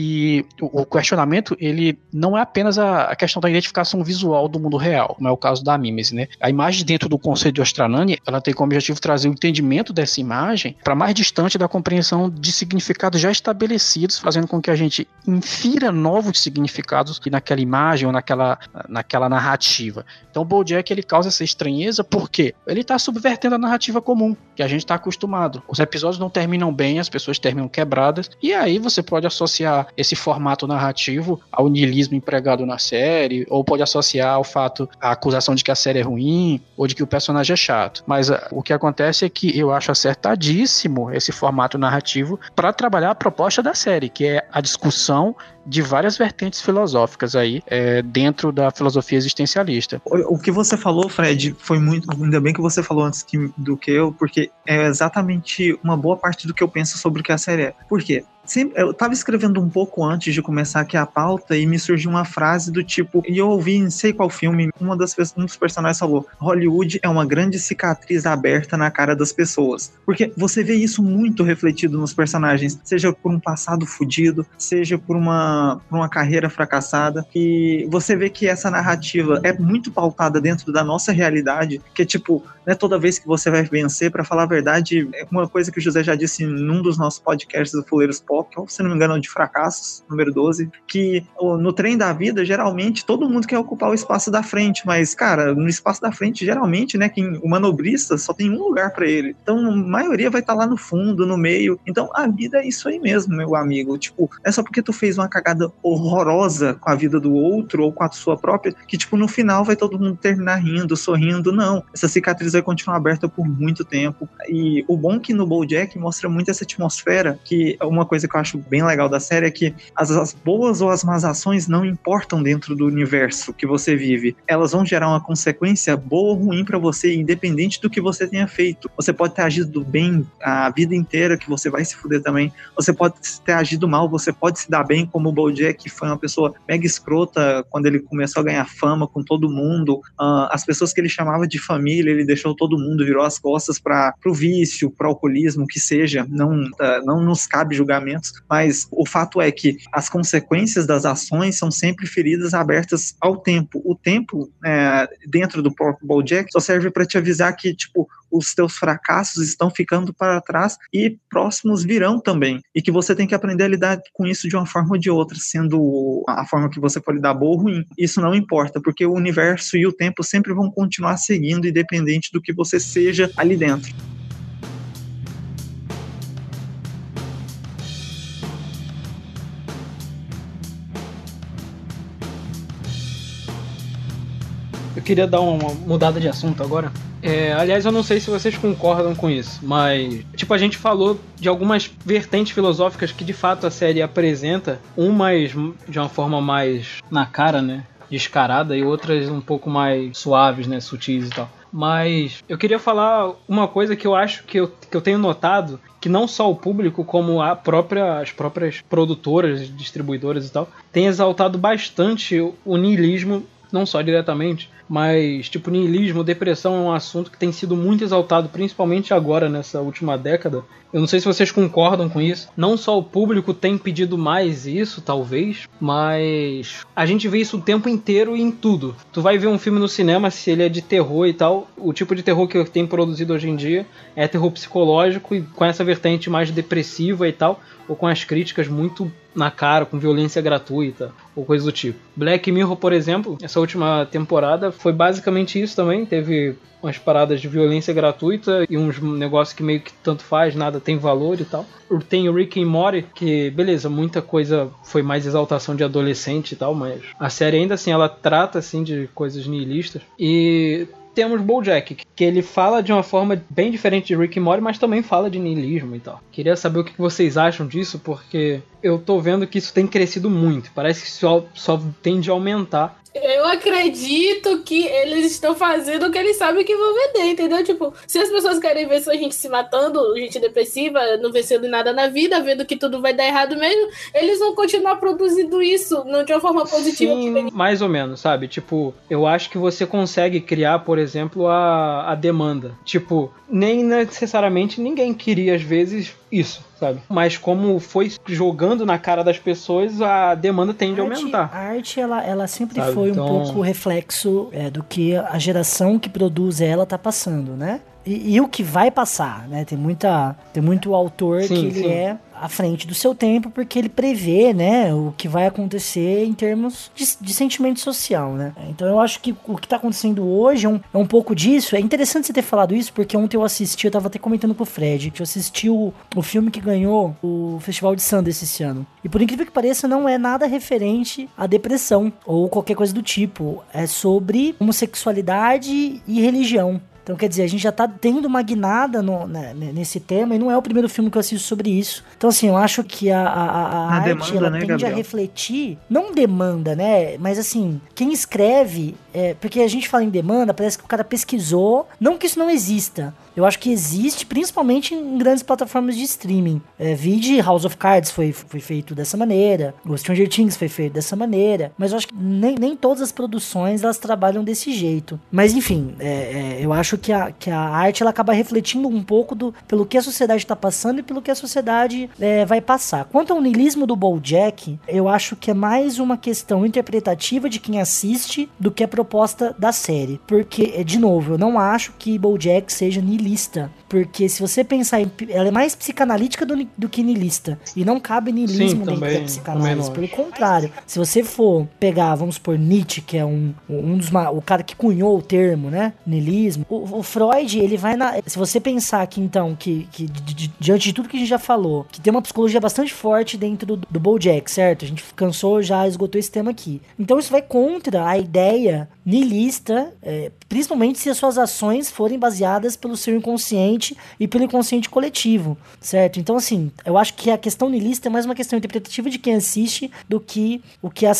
E o questionamento, ele não é apenas a questão da identificação visual do mundo real, como é o caso da mimese, né? A imagem dentro do conceito de Ostranani, ela tem como objetivo trazer o entendimento dessa imagem para mais distante da compreensão de significados já estabelecidos, fazendo com que a gente infira novos significados naquela imagem ou naquela narrativa. Então o BoJack, ele causa essa estranheza porque ele está subvertendo a narrativa comum que a gente está acostumado. Os episódios não terminam bem, as pessoas terminam quebradas, e aí você pode associar esse formato narrativo ao niilismo empregado na série, ou pode associar ao fato, a acusação de que a série é ruim, ou de que o personagem é chato. Mas o que acontece é que eu acho acertadíssimo esse formato narrativo para trabalhar a proposta da série, que é a discussão de várias vertentes filosóficas aí dentro da filosofia existencialista. O que você falou, Fred, foi muito... Ainda bem que você falou antes do que eu, porque é exatamente uma boa parte do que eu penso sobre o que a série é. Por quê? Eu tava escrevendo um pouco antes de começar aqui a pauta e me surgiu uma frase do tipo, e eu ouvi em sei qual filme, um dos personagens falou: Hollywood é uma grande cicatriz aberta na cara das pessoas. Porque você vê isso muito refletido nos personagens, seja por um passado fudido, seja por uma carreira fracassada, e você vê que essa narrativa é muito pautada dentro da nossa realidade, que é tipo, não é toda vez que você vai vencer. Pra falar a verdade, é uma coisa que o José já disse num dos nossos podcasts do Fuleiros Pop, ou se não me engano, de fracassos, número 12, que no trem da vida, geralmente, todo mundo quer ocupar o espaço da frente, mas, cara, no espaço da frente, geralmente, né, o manobrista só tem um lugar pra ele. Então, a maioria vai estar lá no fundo, no meio. Então, a vida é isso aí mesmo, meu amigo. Tipo, é só porque tu fez uma cagada sacada horrorosa com a vida do outro ou com a sua própria, que tipo, no final vai todo mundo terminar rindo, sorrindo. Não, essa cicatriz vai continuar aberta por muito tempo. E o bom que no BoJack mostra muito essa atmosfera, que uma coisa que eu acho bem legal da série é que as boas ou as más ações não importam dentro do universo que você vive. Elas vão gerar uma consequência boa ou ruim pra você, independente do que você tenha feito. Você pode ter agido bem a vida inteira, que você vai se fuder também. Você pode ter agido mal, você pode se dar bem, como o BoJack, que foi uma pessoa mega escrota quando ele começou a ganhar fama com todo mundo. As pessoas que ele chamava de família, ele deixou todo mundo, virou as costas pro vício, pro alcoolismo, que seja. Não nos cabe julgamentos, mas o fato é que as consequências das ações são sempre feridas abertas ao tempo. O tempo, dentro do próprio BoJack, só serve para te avisar que, tipo, os teus fracassos estão ficando para trás e próximos virão também. E que você tem que aprender a lidar com isso de uma forma ou de outra, sendo a forma que você for lidar boa ou ruim. Isso não importa, porque o universo e o tempo sempre vão continuar seguindo, independente do que você seja ali dentro. Eu queria dar uma mudada de assunto agora. Aliás, eu não sei se vocês concordam com isso, mas tipo, a gente falou de algumas vertentes filosóficas que de fato a série apresenta, umas de uma forma mais na cara, né, descarada, e outras um pouco mais suaves, né, sutis e tal. Mas eu queria falar uma coisa que eu acho que eu tenho notado, que não só o público, como as próprias produtoras, distribuidoras e tal, tem exaltado bastante o niilismo, não só diretamente, mas tipo, niilismo, depressão é um assunto que tem sido muito exaltado, principalmente agora, nessa última década. Eu não sei se vocês concordam com isso. Não só o público tem pedido mais isso, talvez, mas a gente vê isso o tempo inteiro e em tudo. Tu vai ver um filme no cinema, se ele é de terror e tal, o tipo de terror que tem produzido hoje em dia é terror psicológico e com essa vertente mais depressiva e tal, ou com as críticas muito na cara, com violência gratuita, ou coisa do tipo. Black Mirror, por exemplo, essa última temporada foi basicamente isso também. Teve umas paradas de violência gratuita e uns negócios que meio que tanto faz, nada tem valor e tal. Tem o Rick and Morty, que beleza, muita coisa foi mais exaltação de adolescente e tal, mas a série ainda assim, ela trata assim de coisas nihilistas. E temos BoJack, que ele fala de uma forma bem diferente de Rick and Morty, mas também fala de niilismo e tal. Queria saber o que vocês acham disso, porque eu tô vendo que isso tem crescido muito. Parece que só tende a aumentar. Eu acredito que eles estão fazendo o que eles sabem que vão vender, entendeu? Tipo, se as pessoas querem ver só gente se matando, gente depressiva, não vencendo nada na vida, vendo que tudo vai dar errado mesmo, eles vão continuar produzindo isso, não de uma forma positiva. Sim, mais ou menos, sabe? Tipo, eu acho que você consegue criar, por exemplo, a demanda. Tipo, nem necessariamente ninguém queria, às vezes, isso, sabe? Mas como foi jogando na cara das pessoas, a demanda tende a aumentar. A arte, ela sempre foi um pouco reflexo do que a geração que produz ela tá passando, né? E o que vai passar, né? Tem muito autor que ele é à frente do seu tempo, porque ele prevê, né, o que vai acontecer em termos de sentimento social, né? Então eu acho que o que tá acontecendo hoje é um pouco disso. É interessante você ter falado isso, porque ontem eu tava até comentando pro Fred, que eu assisti o filme que ganhou o Festival de Sundance esse ano. E por incrível que pareça, não é nada referente à depressão, ou qualquer coisa do tipo. É sobre homossexualidade e religião. Então, quer dizer, a gente já tá tendo uma guinada nesse tema, e não é o primeiro filme que eu assisto sobre isso. Então, assim, eu acho que a arte, demanda, ela tende Gabriel? A refletir, não demanda, né, mas assim, quem escreve, porque a gente fala em demanda, parece que o cara pesquisou, não que isso não exista. Eu acho que existe, principalmente em grandes plataformas de streaming. Vide House of Cards foi feito dessa maneira, o Stranger Things foi feito dessa maneira, mas eu acho que nem todas as produções, elas trabalham desse jeito. Mas, enfim, eu acho que a arte, ela acaba refletindo um pouco pelo que a sociedade está passando e pelo que a sociedade vai passar. Quanto ao niilismo do BoJack, eu acho que é mais uma questão interpretativa de quem assiste do que a proposta proposta da série. Porque, de novo, eu não acho que BoJack seja niilista. Porque se você pensar em... ela é mais psicanalítica do que niilista. E não cabe niilismo dentro da psicanálise. Pelo contrário, se você for pegar, vamos supor, Nietzsche, que é o cara que cunhou o termo, né? Niilismo. O Freud, ele vai na... Se você pensar aqui, então, que diante de tudo que a gente já falou, que tem uma psicologia bastante forte dentro do BoJack, certo? A gente cansou, já esgotou esse tema aqui. Então isso vai contra a ideia niilista, principalmente se as suas ações forem baseadas pelo seu inconsciente e pelo inconsciente coletivo, certo? Então, assim, eu acho que a questão niilista é mais uma questão interpretativa de quem assiste do que o que a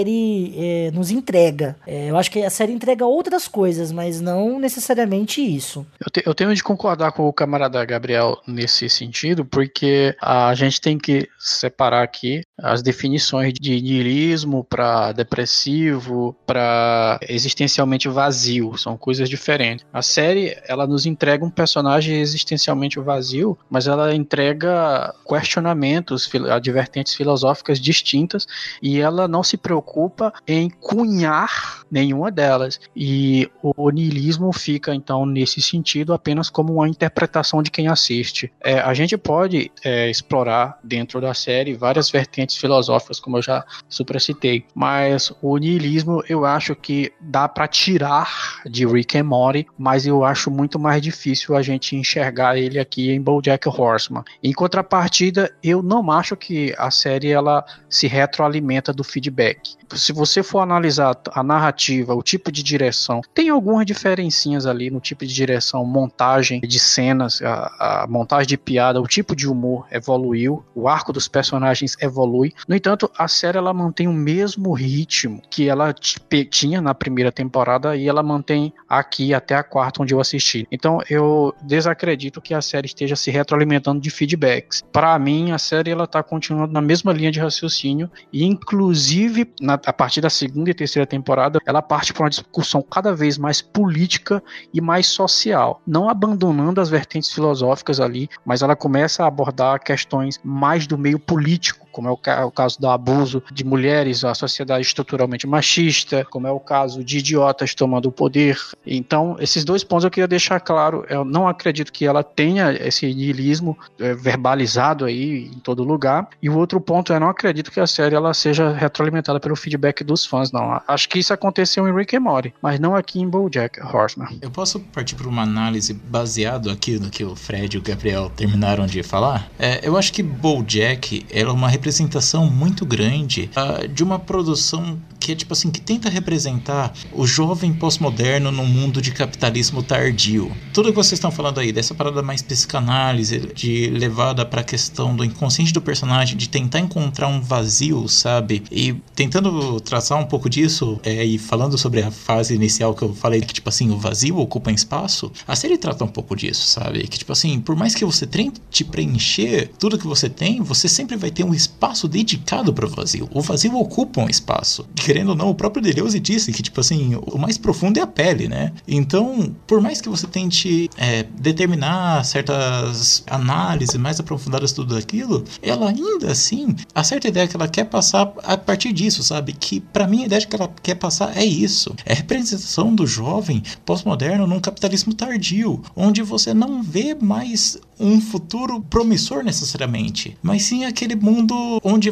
série nos entrega. Eu acho que a série entrega outras coisas, mas não necessariamente isso. Eu tenho de concordar com o camarada Gabriel nesse sentido, porque a gente tem que separar aqui as definições de niilismo para depressivo, para existencialmente vazio, são coisas diferentes. A série, ela nos entrega um personagem existencialmente vazio, mas ela entrega questionamentos, advertentes filosóficas distintas, e ela não se preocupa em cunhar nenhuma delas. E o niilismo fica, então, nesse sentido, apenas como uma interpretação de quem assiste. A gente pode explorar dentro da série várias vertentes filosóficas, como eu já supracitei, mas o niilismo eu acho que dá para tirar de Rick and Morty, mas eu acho muito mais difícil a gente enxergar ele aqui em BoJack Horseman. Em contrapartida, eu não acho que a série ela se retroalimenta do feedback. Se você for analisar a narrativa, o tipo de direção, tem algumas diferencinhas ali no tipo de direção, montagem de cenas, a montagem de piada, o tipo de humor evoluiu, o arco dos personagens evolui. No entanto, a série ela mantém o mesmo ritmo que ela tinha na primeira temporada e ela mantém aqui até a quarta, onde eu assisti. Então eu desacredito que a série esteja se retroalimentando de feedbacks. Para mim, a série ela está continuando na mesma linha de raciocínio e inclusive a partir da segunda e terceira temporada ela parte para uma discussão cada vez mais política e mais social, não abandonando as vertentes filosóficas ali, mas ela começa a abordar questões mais do meio político, como é o caso do abuso de mulheres, a sociedade estruturalmente machista, como é o caso de idiotas tomando o poder. Então, esses dois pontos eu queria deixar claro. Eu não acredito que ela tenha esse niilismo verbalizado aí em todo lugar. E o outro ponto é, não acredito que a série ela seja retroalimentada pelo feedback dos fãs, não. Acho que isso aconteceu em Rick and Morty, mas não aqui em BoJack Horseman. Eu posso partir para uma análise baseado aqui no que o Fred e o Gabriel terminaram de falar? Eu acho que BoJack é uma representação muito grande de uma produção que é tipo assim, que tenta representar o jovem pós-moderno num mundo de capitalismo tardio. Tudo que vocês estão falando aí, dessa parada mais psicanálise, de levada pra questão do inconsciente do personagem, de tentar encontrar um vazio, sabe? E tentando traçar um pouco disso, e falando sobre a fase inicial que eu falei, que tipo assim, o vazio ocupa espaço, a série trata um pouco disso, sabe? Que tipo assim, por mais que você tente preencher tudo que você tem, você sempre vai ter um espaço dedicado pro vazio. O vazio ocupa um espaço. Querendo ou não, o próprio Deleuze disse que, tipo assim, o mais profundo é a pele, né? Então, por mais que você tente determinar certas análises mais aprofundadas tudo aquilo, ela ainda assim, a certa ideia que ela quer passar a partir disso, sabe? Que pra mim a ideia que ela quer passar é isso. É a representação do jovem pós-moderno num capitalismo tardio, onde você não vê mais um futuro promissor necessariamente, mas sim aquele mundo onde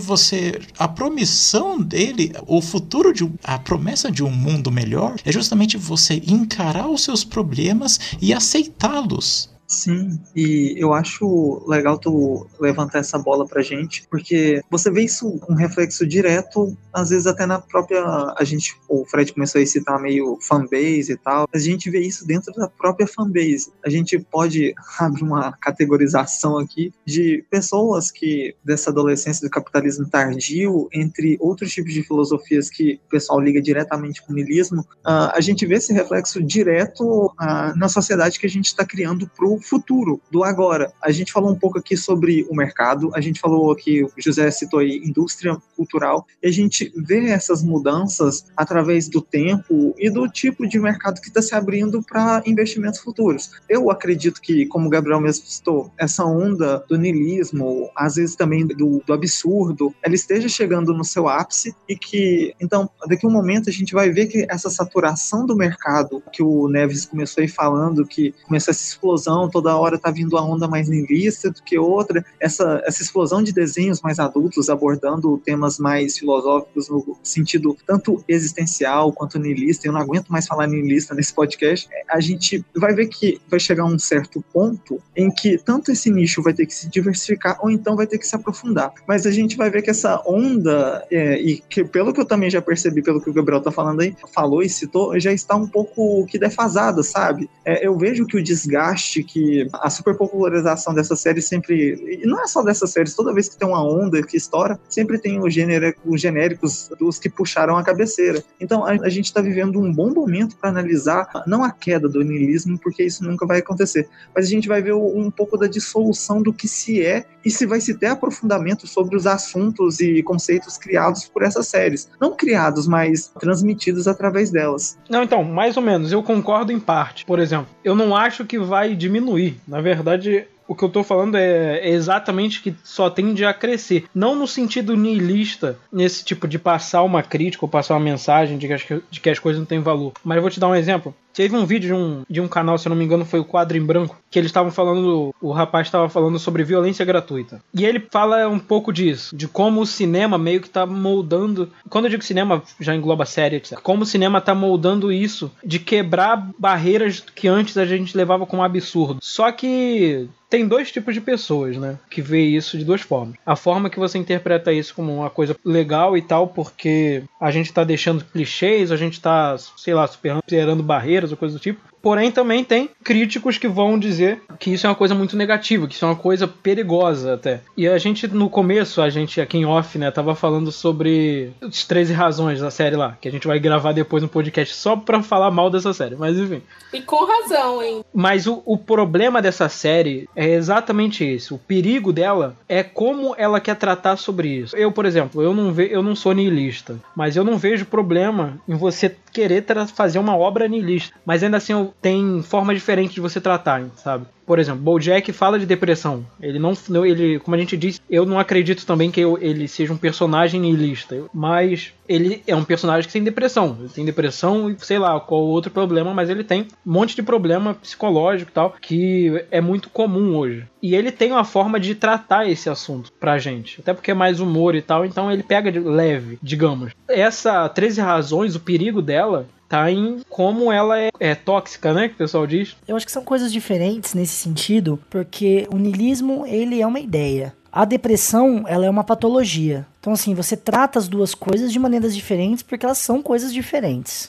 a promissão dele, o futuro a promessa de um mundo melhor é justamente você encarar os seus problemas e aceitá-los. Sim, e eu acho legal tu levantar essa bola pra gente, porque você vê isso um reflexo direto, às vezes até na própria, o Fred começou a citar meio fanbase e tal, a gente vê isso dentro da própria fanbase. A gente pode abrir uma categorização aqui de pessoas que, dessa adolescência do capitalismo tardio, entre outros tipos de filosofias que o pessoal liga diretamente com o niilismo, a gente vê esse reflexo direto na sociedade que a gente está criando pro futuro, do agora. A gente falou um pouco aqui sobre o mercado, a gente falou aqui, o José citou aí, indústria cultural, e a gente vê essas mudanças através do tempo e do tipo de mercado que está se abrindo para investimentos futuros. Eu acredito que, como o Gabriel mesmo citou, essa onda do niilismo, às vezes também do absurdo, ela esteja chegando no seu ápice e que, então, daqui a um momento a gente vai ver que essa saturação do mercado, que o Neves começou aí falando, que começou essa explosão, toda hora tá vindo a onda mais niilista do que outra, essa explosão de desenhos mais adultos abordando temas mais filosóficos no sentido tanto existencial quanto niilista. Eu não aguento mais falar niilista nesse podcast. A gente vai ver que vai chegar a um certo ponto em que tanto esse nicho vai ter que se diversificar ou então vai ter que se aprofundar. Mas a gente vai ver que essa onda, e que pelo que eu também já percebi, pelo que o Gabriel tá falando aí, falou e citou, já está um pouco que defasada, sabe? Eu vejo que o desgaste, que a superpopularização dessa série sempre, e não é só dessas séries, toda vez que tem uma onda que estoura, sempre tem os genéricos dos que puxaram a cabeceira. Então a gente está vivendo um bom momento para analisar, não a queda do niilismo, porque isso nunca vai acontecer, mas a gente vai ver um pouco da dissolução do que se é e se vai se ter aprofundamento sobre os assuntos e conceitos criados por essas séries. Não criados, mas transmitidos através delas. Não, então, mais ou menos, eu concordo em parte. Por exemplo, eu não acho que vai diminuir. Na verdade, o que eu tô falando é exatamente que só tende a crescer. Não no sentido niilista, nesse tipo de passar uma crítica ou passar uma mensagem de que as coisas não têm valor. Mas eu vou te dar um exemplo. Teve um vídeo de um canal, se eu não me engano, foi o Quadro em Branco, que eles estavam falando, o rapaz estava falando sobre violência gratuita. E ele fala um pouco disso, de como o cinema meio que tá moldando, quando eu digo cinema, já engloba série, etc. Como o cinema tá moldando isso, de quebrar barreiras que antes a gente levava como absurdo. Só que tem dois tipos de pessoas, né, que vê isso de duas formas. A forma que você interpreta isso como uma coisa legal e tal, porque a gente tá deixando clichês, a gente tá, sei lá, superando barreiras ou coisa do tipo. Porém, também tem críticos que vão dizer que isso é uma coisa muito negativa, que isso é uma coisa perigosa até. E a gente, no começo, a gente aqui em off, né, tava falando sobre as 13 razões da série lá, que a gente vai gravar depois um podcast só pra falar mal dessa série, mas enfim. E com razão, hein? Mas o problema dessa série é exatamente esse. O perigo dela é como ela quer tratar sobre isso. Eu, por exemplo, eu não sou niilista, mas eu não vejo problema em você querer fazer uma obra niilista. Mas ainda assim, tem forma diferente de você tratar, sabe? Por exemplo, BoJack fala de depressão. Ele, como a gente disse, eu não acredito também que ele seja um personagem niilista. Mas ele é um personagem que tem depressão. Ele tem depressão e sei lá qual outro problema, mas ele tem um monte de problema psicológico e tal, que é muito comum hoje. E ele tem uma forma de tratar esse assunto pra gente. Até porque é mais humor e tal, então ele pega de leve, digamos. Essa 13 razões, o perigo dela tá em como ela é tóxica, né, que o pessoal diz. Eu acho que são coisas diferentes nesse sentido, porque o niilismo, ele é uma ideia. A depressão, ela é uma patologia. Então, assim, você trata as duas coisas de maneiras diferentes porque elas são coisas diferentes.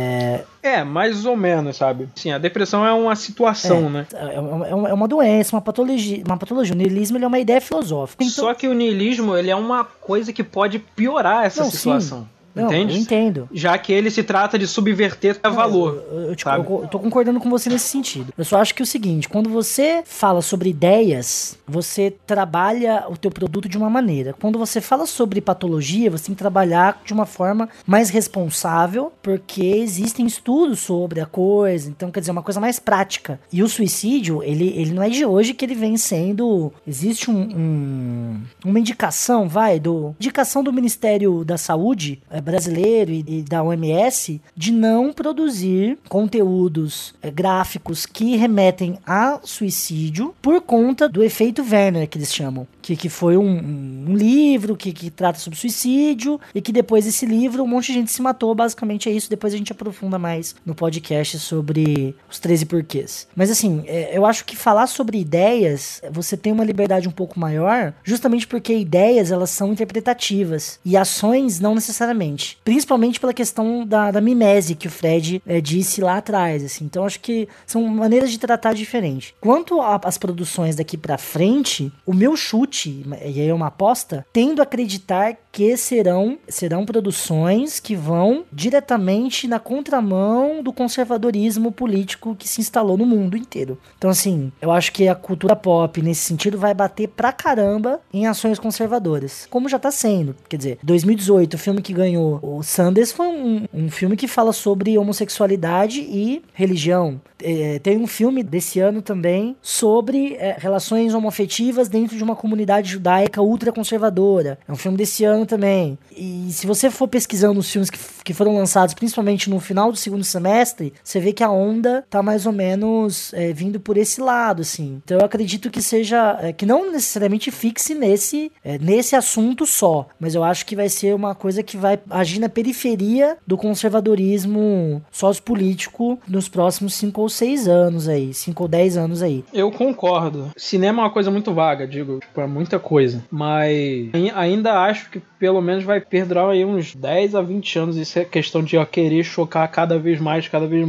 Mais ou menos, sabe? Sim, a depressão é uma situação, né? É uma doença, uma patologia. O niilismo, ele é uma ideia filosófica. Então... Só que o niilismo, ele é uma coisa que pode piorar essa situação. Sim. Entende? Eu entendo. Já que ele se trata de subverter valor. Eu tô concordando com você nesse sentido. Eu só acho que é o seguinte, quando você fala sobre ideias, você trabalha o teu produto de uma maneira. Quando você fala sobre patologia, você tem que trabalhar de uma forma mais responsável, porque existem estudos sobre a coisa. Então, quer dizer, uma coisa mais prática. E o suicídio, ele não é de hoje que ele vem sendo... Existe uma indicação, indicação do Ministério da Saúde brasileiro e da OMS de não produzir conteúdos gráficos que remetem a suicídio por conta do efeito Werner, que eles chamam. Que foi um livro que trata sobre suicídio e que depois desse livro um monte de gente se matou, basicamente é isso. Depois a gente aprofunda mais no podcast sobre os 13 porquês. Mas assim, eu acho que falar sobre ideias, você tem uma liberdade um pouco maior, justamente porque ideias, elas são interpretativas e ações não necessariamente. Principalmente pela questão da mimese que o Fred disse lá atrás, assim. Então acho que são maneiras de tratar diferente. Quanto às produções daqui pra frente, o meu chute chute, e aí é uma aposta, tendo a acreditar que serão produções que vão diretamente na contramão do conservadorismo político que se instalou no mundo inteiro. Então, assim, eu acho que a cultura pop, nesse sentido, vai bater pra caramba em ações conservadoras, como já tá sendo. Quer dizer, 2018, o filme que ganhou o Sundance foi um filme que fala sobre homossexualidade e religião. Tem um filme desse ano também sobre relações homoafetivas dentro de uma comunidade judaica ultraconservadora. É um filme desse ano também. E se você for pesquisando os filmes que foram lançados, principalmente no final do segundo semestre, você vê que a onda tá mais ou menos vindo por esse lado, assim. Então eu acredito que seja, que não necessariamente fixe nesse assunto só, mas eu acho que vai ser uma coisa que vai agir na periferia do conservadorismo sociopolítico nos próximos 5 ou 6 anos aí, 5 ou 10 anos aí. Eu concordo. Cinema é uma coisa muito vaga, digo, tipo, é muita coisa. Mas ainda acho que pelo menos vai perdurar aí uns 10 a 20 anos. Isso é questão de querer chocar cada vez mais,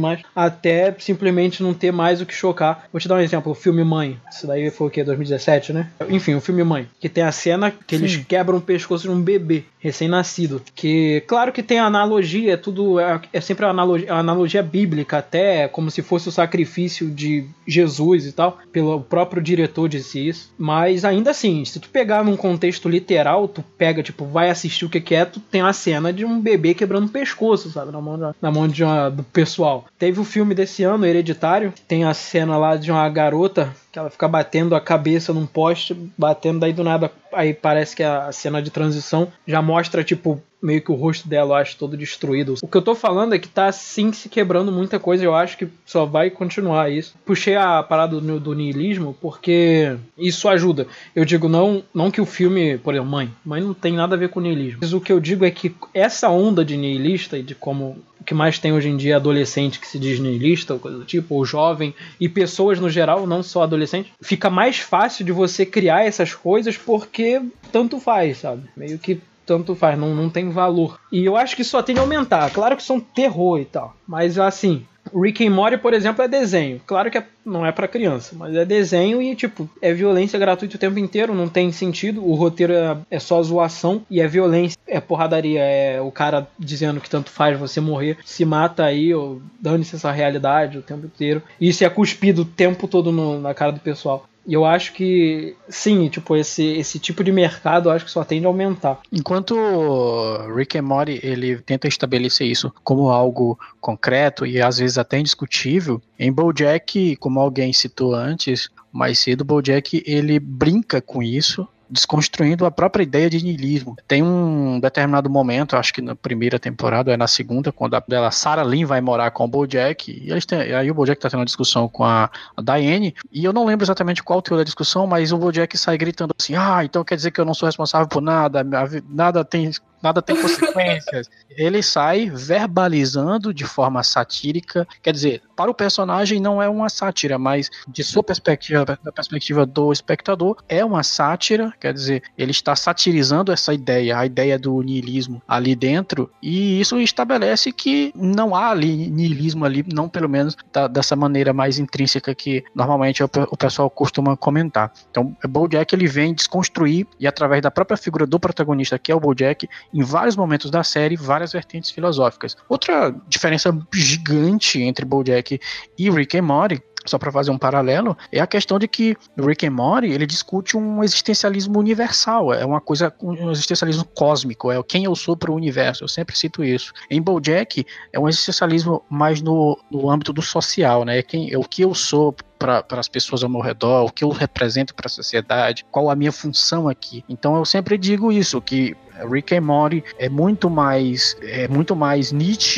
até simplesmente não ter mais o que chocar. Vou te dar um exemplo, o filme Mãe. Isso daí foi o quê? 2017, né? Enfim, o filme Mãe. Que tem a cena que eles quebram o pescoço de um bebê recém-nascido. Que, claro que tem analogia, tudo é sempre uma analogia bíblica, até como se fosse o sacrifício de Jesus e tal. Pelo próprio diretor disse isso. Mas ainda assim, se tu pegar num contexto literal, tu pega, tipo, vai assistir o que é, tu tem uma cena de um bebê quebrando o pescoço, sabe? Na mão do pessoal. Teve o filme desse ano, Hereditário, tem a cena lá de uma garota que ela fica batendo a cabeça num poste, batendo, daí do nada, aí parece que a cena de transição já mostra, tipo, meio que o rosto dela, eu acho, todo destruído. O que eu tô falando é que tá, sim, se quebrando muita coisa, eu acho que só vai continuar isso. Puxei a parada do niilismo, porque isso ajuda. Eu digo, não que o filme, por exemplo, Mãe não tem nada a ver com niilismo. Mas o que eu digo é que essa onda de niilista, e de como o que mais tem hoje em dia é adolescente que se diz niilista, ou coisa do tipo, ou jovem, e pessoas no geral, não só adolescente, fica mais fácil de você criar essas coisas porque tanto faz, sabe? Meio que tanto faz, não tem valor. E eu acho que só tem a aumentar. Claro que são terror e tal, mas assim, Rick and Morty, por exemplo, é desenho. Claro que não é pra criança, mas é desenho e, tipo, é violência gratuita o tempo inteiro, não tem sentido. O roteiro é só zoação e é violência, é porradaria, é o cara dizendo que tanto faz você morrer, se mata aí, ou dane-se essa realidade o tempo inteiro. E isso é cuspido o tempo todo na cara do pessoal. E eu acho que, sim, tipo, esse tipo de mercado eu acho que só tende a aumentar. Enquanto Rick and Morty, ele tenta estabelecer isso como algo concreto e às vezes até indiscutível, em BoJack, como alguém citou antes, mais cedo, BoJack, ele brinca com isso, desconstruindo a própria ideia de niilismo. Tem um determinado momento, acho que na primeira temporada, ou é na segunda, quando a Sarah Lynn vai morar com o BoJack, e aí o BoJack tá tendo uma discussão com a Diane, e eu não lembro exatamente qual o teor da discussão, mas o BoJack sai gritando assim, então quer dizer que eu não sou responsável por nada, nada tem consequências. Ele sai verbalizando de forma satírica, quer dizer, para o personagem não é uma sátira, mas de sua perspectiva, da perspectiva do espectador, é uma sátira, quer dizer, ele está satirizando essa ideia, a ideia do niilismo ali dentro, e isso estabelece que não há ali niilismo ali, não pelo menos dessa maneira mais intrínseca que normalmente o pessoal costuma comentar. Então, o BoJack, ele vem desconstruir, e através da própria figura do protagonista, que é o BoJack, em vários momentos da série, várias vertentes filosóficas. Outra diferença gigante entre BoJack e Rick and Morty, só para fazer um paralelo, é a questão de que Rick and Morty, ele discute um existencialismo universal, é uma coisa, um existencialismo cósmico, é quem eu sou para o universo, eu sempre cito isso. Em BoJack, é um existencialismo mais no âmbito do social, né? É o que eu sou para as pessoas ao meu redor, o que eu represento para a sociedade, qual a minha função aqui. Então eu sempre digo isso, que Rick and Morty é muito mais Nietzsche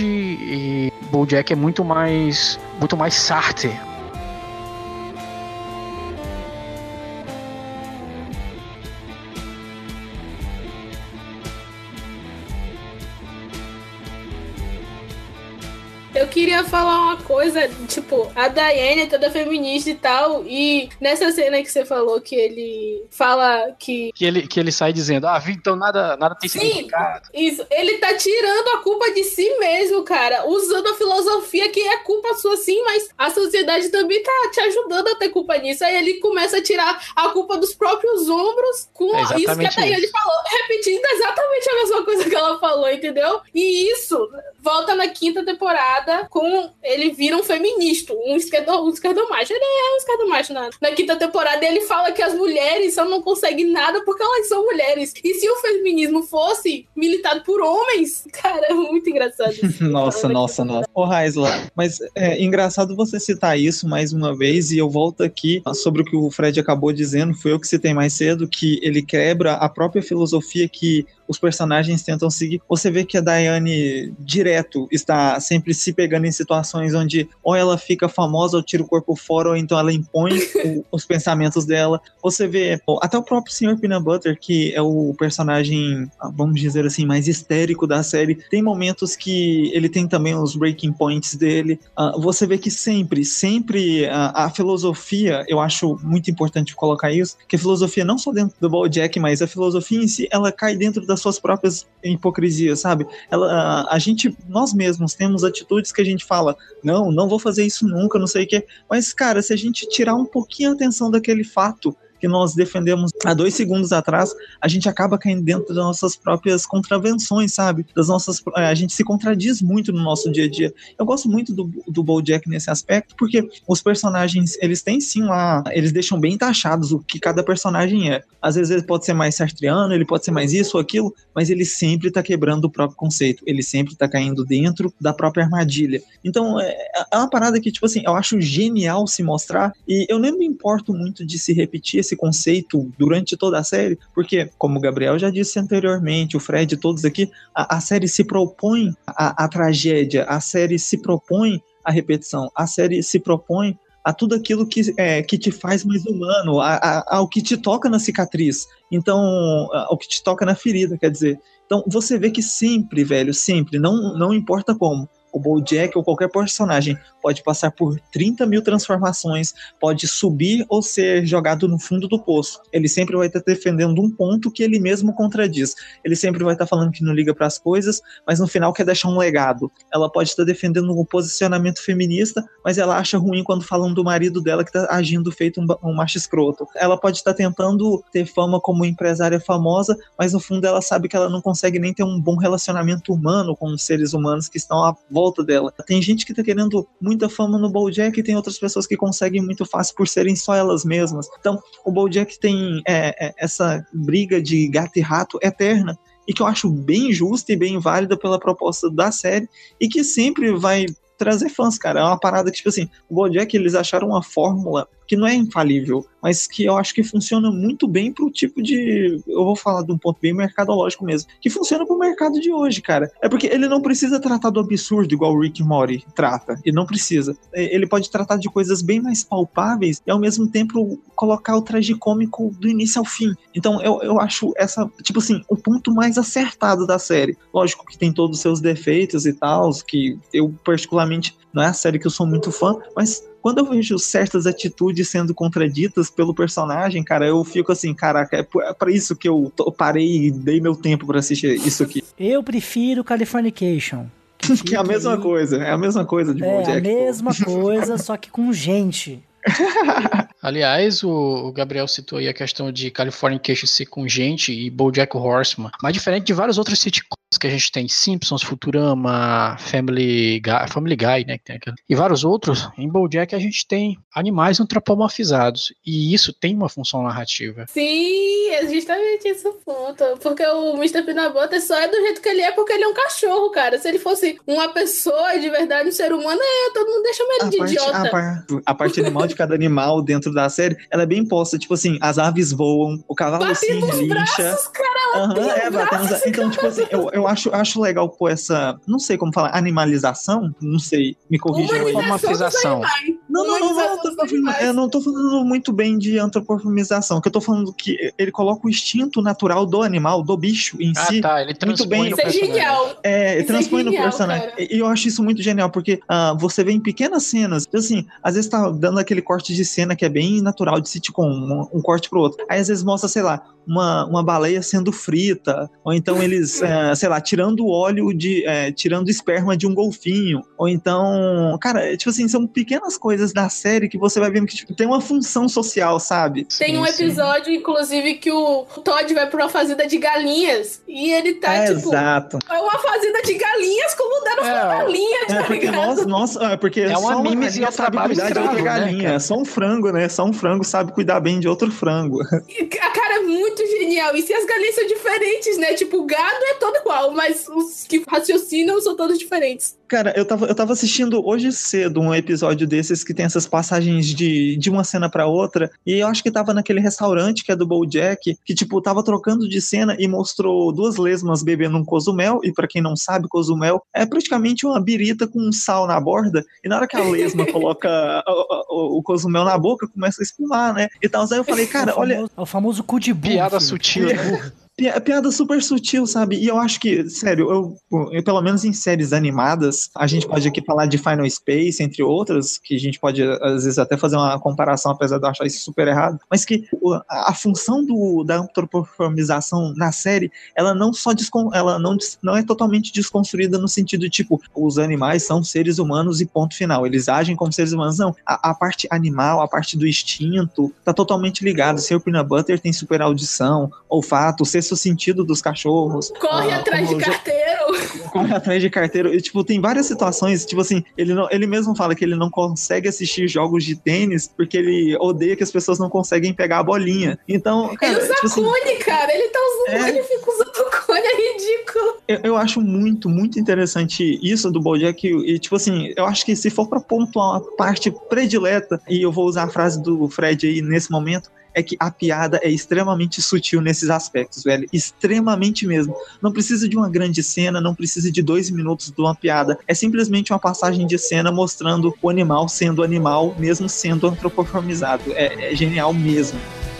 e BoJack é muito mais Sartre. Eu queria falar uma coisa, tipo, a Diane é toda feminista e tal, e nessa cena que você falou que ele fala que ele sai dizendo, então nada tem significado. Isso, ele tá tirando a culpa de si mesmo, cara, usando a filosofia que é culpa sua sim, mas a sociedade também tá te ajudando a ter culpa nisso. Aí ele começa a tirar a culpa dos próprios ombros com isso que a Diane falou, repetindo exatamente a mesma coisa que ela falou, entendeu? E isso volta na 5ª temporada com ele vira um feminista, um esquerdomacho. Ele é um esquerdomacho na 5ª temporada, ele fala que as mulheres só não conseguem nada porque elas são mulheres. E se o feminismo fosse militado por homens, cara, é muito engraçado isso. Nossa. Ô, Raisla, mas é engraçado você citar isso mais uma vez, e eu volto aqui sobre o que o Fred acabou dizendo, foi eu que citei mais cedo, que ele quebra a própria filosofia que os personagens tentam seguir. Você vê que a Diane direto está sempre se pegando em situações onde ou ela fica famosa ou tira o corpo fora, ou então ela impõe os pensamentos dela. Você vê até o próprio Sr. Peanut Butter, que é o personagem, vamos dizer assim, mais histérico da série. Tem momentos que ele tem também os breaking points dele. Você vê que sempre a filosofia, eu acho muito importante colocar isso, que a filosofia não só dentro do BoJack, mas a filosofia em si, ela cai dentro das suas próprias hipocrisias, sabe? Nós mesmos temos atitudes que a gente fala, não vou fazer isso nunca, não sei o quê. Mas, cara, se a gente tirar um pouquinho a atenção daquele fato que nós defendemos há 2 segundos atrás, a gente acaba caindo dentro das nossas próprias contravenções, sabe? A gente se contradiz muito no nosso dia a dia. Eu gosto muito do BoJack nesse aspecto, porque os personagens, eles têm sim lá, eles deixam bem taxados o que cada personagem é. Às vezes ele pode ser mais sartreano, ele pode ser mais isso ou aquilo, mas ele sempre tá quebrando o próprio conceito, ele sempre tá caindo dentro da própria armadilha. Então, é uma parada que, tipo assim, eu acho genial se mostrar, e eu nem me importo muito de se repetir esse conceito durante toda a série, porque, como o Gabriel já disse anteriormente, o Fred, todos aqui, a série se propõe a tragédia, a série se propõe a repetição, a série se propõe a tudo aquilo que te faz mais humano, ao que te toca na cicatriz, então, ao que te toca na ferida, quer dizer. Então, você vê que sempre, velho, sempre, não importa como, o BoJack ou qualquer personagem pode passar por 30 mil transformações, pode subir ou ser jogado no fundo do poço. Ele sempre vai estar defendendo um ponto que ele mesmo contradiz. Ele sempre vai estar falando que não liga para as coisas, mas no final quer deixar um legado. Ela pode estar defendendo um posicionamento feminista, mas ela acha ruim quando falam do marido dela que está agindo feito um macho escroto. Ela pode estar tentando ter fama como empresária famosa, mas no fundo ela sabe que ela não consegue nem ter um bom relacionamento humano com os seres humanos que estão à volta dela. Tem gente que está querendo muita fama no BoJack e tem outras pessoas que conseguem muito fácil por serem só elas mesmas. Então, o BoJack tem essa briga de gato e rato eterna, e que eu acho bem justa e bem válida pela proposta da série, e que sempre vai trazer fãs, cara. É uma parada que, tipo assim, o BoJack, eles acharam uma fórmula que não é infalível, mas que eu acho que funciona muito bem pro tipo de... Eu vou falar de um ponto bem mercadológico mesmo, que funciona pro mercado de hoje, cara. É porque ele não precisa tratar do absurdo igual o Rick e Morty trata. Ele não precisa. Ele pode tratar de coisas bem mais palpáveis e, ao mesmo tempo, colocar o tragicômico do início ao fim. Então, eu acho essa, tipo assim, o ponto mais acertado da série. Lógico que tem todos os seus defeitos e tal, que eu, particularmente, não é a série que eu sou muito fã, mas quando eu vejo certas atitudes sendo contraditas pelo personagem, cara, eu fico assim, caraca, é pra isso que eu parei e dei meu tempo pra assistir isso aqui. Eu prefiro Californication. Que é a mesma coisa, de BoJack. É a mesma coisa, só que com gente. Aliás, o Gabriel citou aí a questão de Californication ser com gente e BoJack Horseman, mas diferente de vários outros sitcoms que a gente tem, Simpsons, Futurama, Family Guy, né, que tem aquele, e vários outros, em BoJack a gente tem animais antropomorfizados, e isso tem uma função narrativa. Sim, é justamente esse o ponto, porque o Mr. Peanut Butter só é do jeito que ele é porque ele é um cachorro, cara. Se ele fosse uma pessoa de verdade, um ser humano, todo mundo deixa ele de idiota. A parte animal de cada animal dentro da série, ela é bem posta, tipo assim, as aves voam, o cavalo se incha. Então, tipo assim, eu acho legal pôr essa, não sei como falar, animalização, não sei, me corrijam aí. Humanização. Eu não tô falando muito bem de antropomorfização, que eu tô falando que ele coloca o instinto natural do animal, do bicho em si. Tá, ele transpõe no personagem. Isso é genial. Ele transpõe no personagem. Cara. E eu acho isso muito genial, porque você vê em pequenas cenas, assim, às vezes tá dando aquele corte de cena que é bem natural de sitcom, um corte pro outro. Aí às vezes mostra, sei lá, uma baleia sendo frita, ou então eles, sei lá, tirando óleo tirando esperma de um golfinho, ou então, cara, tipo assim, são pequenas coisas da série que você vai vendo que tipo, tem uma função social, sabe? Tem um episódio, inclusive, que o Todd vai pra uma fazenda de galinhas, e ele tá, exato. É uma fazenda de galinhas como deram pra galinhas, tá porque ligado? Porque é uma mimese galinha sabe cuidar de outra galinha, né, só um frango, né? Só um frango sabe cuidar bem de outro frango. Cara, é muito genial. E se as galinhas são diferentes, né? Tipo, o gado é todo igual, mas os que raciocinam são todos diferentes. Cara, eu tava assistindo hoje cedo um episódio desses que tem essas passagens de uma cena pra outra, e eu acho que tava naquele restaurante que é do BoJack, que tipo, tava trocando de cena e mostrou duas lesmas bebendo um cozumel, e pra quem não sabe, cozumel é praticamente uma birita com sal na borda, e na hora que a lesma coloca o cozumel na boca, começa a espumar, né? E tal, aí eu falei, cara, olha... É o famoso cu de burro. Piada sutil, né? Piada super sutil, sabe? E eu acho que, sério, eu pelo menos em séries animadas, a gente pode aqui falar de Final Space, entre outras, que a gente pode, às vezes, até fazer uma comparação, apesar de eu achar isso super errado, mas que a função da antropomorfização na série, ela não é totalmente desconstruída no sentido, tipo, os animais são seres humanos e ponto final, eles agem como seres humanos, não. A parte animal, a parte do instinto, tá totalmente ligado. Se o Peanut Butter tem super audição, olfato, o sentido dos cachorros. Corre atrás de carteiro. Corre atrás de carteiro. E, tipo, tem várias situações, tipo assim, ele mesmo fala que ele não consegue assistir jogos de tênis porque ele odeia que as pessoas não conseguem pegar a bolinha. Então, cara... Ele usa tipo cone, assim, cara. Ele tá usando... Ele fica usando cone, é ridículo. Eu acho muito, muito interessante isso do BoJack. E, tipo assim, eu acho que se for pra pontuar uma parte predileta, e eu vou usar a frase do Fred aí nesse momento, é que a piada é extremamente sutil nesses aspectos, velho. Extremamente mesmo. Não precisa de uma grande cena, não precisa de 2 minutos de uma piada. É simplesmente uma passagem de cena mostrando o animal sendo animal, mesmo sendo antropomorfizado. É genial mesmo.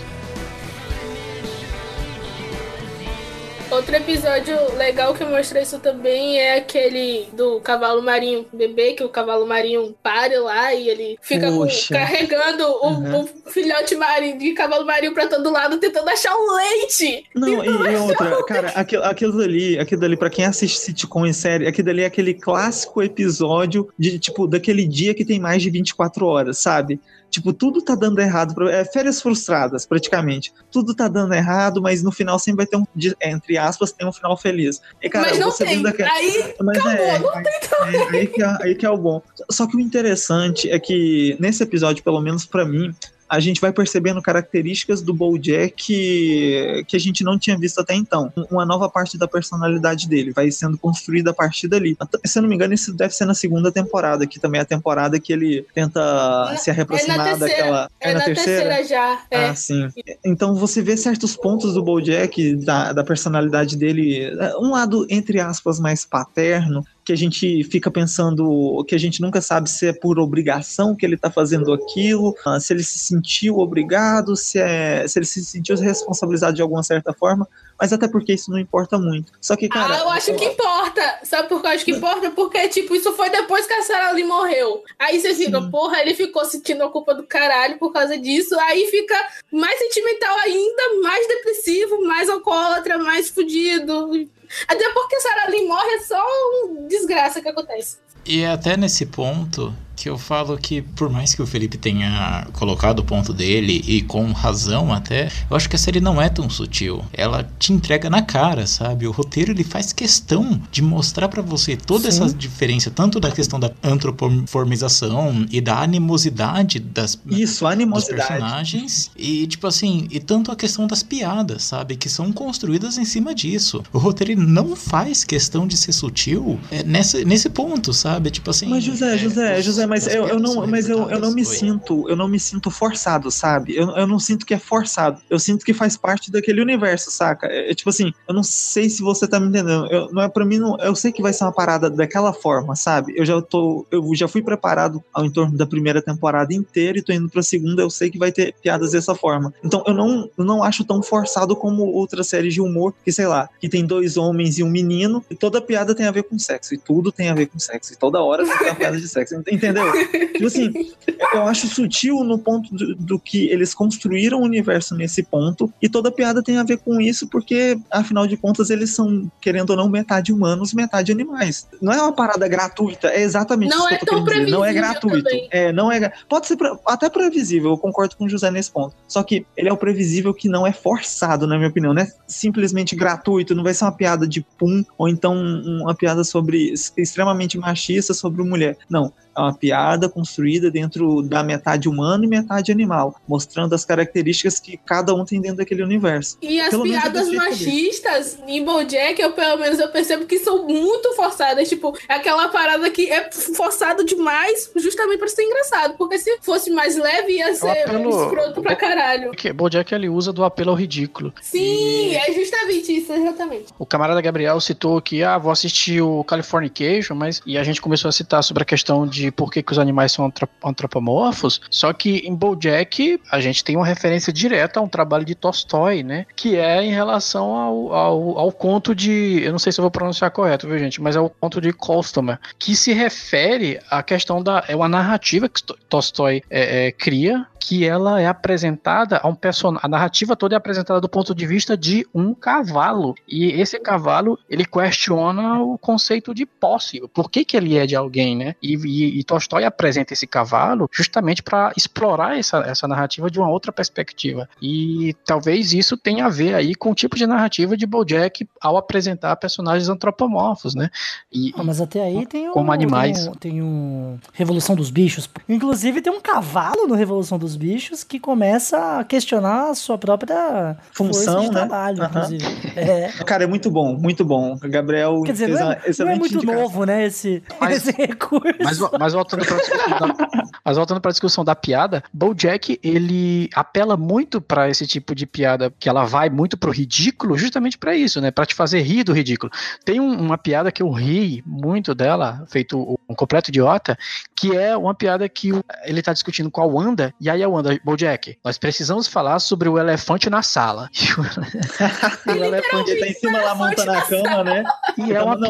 Outro episódio legal que mostra isso também é aquele do cavalo marinho bebê, que o cavalo marinho para lá e ele fica carregando o filhote marinho de cavalo marinho pra todo lado, tentando achar um leite. Não, e outra, cara, aquilo dali, pra quem assiste sitcom em série, aquilo dali é aquele clássico episódio de, tipo, daquele dia que tem mais de 24 horas, sabe? Tipo, tudo tá dando errado. Férias frustradas, praticamente. Tudo tá dando errado, mas no final sempre vai ter entre aspas, tem um final feliz. E, cara, mas não tem. Aí que é o bom. Só que o interessante é que, nesse episódio, pelo menos pra mim, a gente vai percebendo características do BoJack que a gente não tinha visto até então. Uma nova parte da personalidade dele vai sendo construída a partir dali. Se eu não me engano, isso deve ser na segunda temporada, que também é a temporada que ele tenta se reaproximar daquela... É na terceira já. Ah, sim. Então você vê certos pontos do BoJack, da personalidade dele, um lado, entre aspas, mais paterno, que a gente fica pensando, que a gente nunca sabe se é por obrigação que ele tá fazendo aquilo, se ele se sentiu obrigado, se ele se sentiu responsabilizado de alguma certa forma, mas até porque isso não importa muito. Só que, cara... eu acho que importa. Sabe por que eu acho que importa? Porque, tipo, isso foi depois que a Sarah Lee morreu. Aí você fica, porra, ele ficou sentindo a culpa do caralho por causa disso, aí fica mais sentimental ainda, mais depressivo, mais alcoólatra, mais fudido... Até porque Sarah Lee morre é só uma desgraça que acontece. E é até nesse ponto que eu falo que, por mais que o Felipe tenha colocado o ponto dele, e com razão até, eu acho que a série não é tão sutil. Ela te entrega na cara, sabe? O roteiro, ele faz questão de mostrar pra você toda essa diferença, tanto da questão da antropomorfização e da animosidade dos personagens, e tipo assim, e tanto a questão das piadas, sabe? Que são construídas em cima disso. O roteiro, ele não faz questão de ser sutil nesse ponto, sabe? Tipo assim... Mas José, mas eu não me sinto forçado, sabe? Eu não sinto que é forçado. Eu sinto que faz parte daquele universo, saca? Tipo assim, eu não sei se você tá me entendendo. Não é pra mim, eu sei que vai ser uma parada daquela forma, sabe? Eu já fui preparado ao entorno da primeira temporada inteira e tô indo pra segunda, eu sei que vai ter piadas dessa forma. Então eu não acho tão forçado como outras séries de humor, que sei lá, que tem 2 homens e um menino, e toda piada tem a ver com sexo, e tudo tem a ver com sexo, e toda hora tem uma piada de sexo, entendeu? Tipo assim, eu acho sutil no ponto do que eles construíram o universo nesse ponto, e toda piada tem a ver com isso, porque afinal de contas eles são, querendo ou não, metade humanos, metade animais. Não é uma parada gratuita, é exatamente isso que eu tô querendo dizer. Não é gratuito. Pode ser até previsível, eu concordo com o José nesse ponto. Só que ele é o previsível que não é forçado, na minha opinião, não é simplesmente gratuito, não vai ser uma piada de pum, ou então uma piada extremamente machista sobre mulher. Não. É uma piada construída dentro da metade humano e metade animal, mostrando as características que cada um tem dentro daquele universo. E as piadas machistas em BoJack, pelo menos eu percebo que são muito forçadas. Tipo, aquela parada que é forçado demais justamente pra ser engraçado. Porque se fosse mais leve, ia ser escroto pra caralho. Porque BoJack, ele usa do apelo ao ridículo. Sim, é justamente isso, exatamente. O camarada Gabriel citou que, vou assistir o Californication, e a gente começou a citar sobre a questão de por que os animais são antropomorfos, só que em BoJack a gente tem uma referência direta a um trabalho de Tolstói, né, que é em relação ao conto de, eu não sei se eu vou pronunciar correto, viu gente, mas é o conto de Kostomer, que se refere à questão é uma narrativa que Tolstói cria, que ela é apresentada a um personagem, a narrativa toda é apresentada do ponto de vista de um cavalo, e esse cavalo, ele questiona o conceito de posse, por que ele é de alguém, né, e Tolstói apresenta esse cavalo justamente para explorar essa narrativa de uma outra perspectiva, e talvez isso tenha a ver aí com o tipo de narrativa de BoJack ao apresentar personagens antropomorfos, né, mas até aí tem como animais. Tem Revolução dos Bichos, inclusive tem um cavalo no Revolução dos Bichos que começa a questionar a sua própria função, de né? trabalho, inclusive. Cara, é muito bom, muito bom. O Gabriel quer dizer, não é muito novo, né, esse recurso. Mas voltando para a discussão da piada, BoJack, ele apela muito para esse tipo de piada, que ela vai muito pro ridículo, justamente para isso, né, para te fazer rir do ridículo. Tem uma piada que eu ri muito dela, feito um completo idiota, que é uma piada que ele tá discutindo com a Wanda, e aí a Wanda, BoJack, nós precisamos falar sobre o elefante na sala. O elefante tá em cima lá, montando a cama, né? E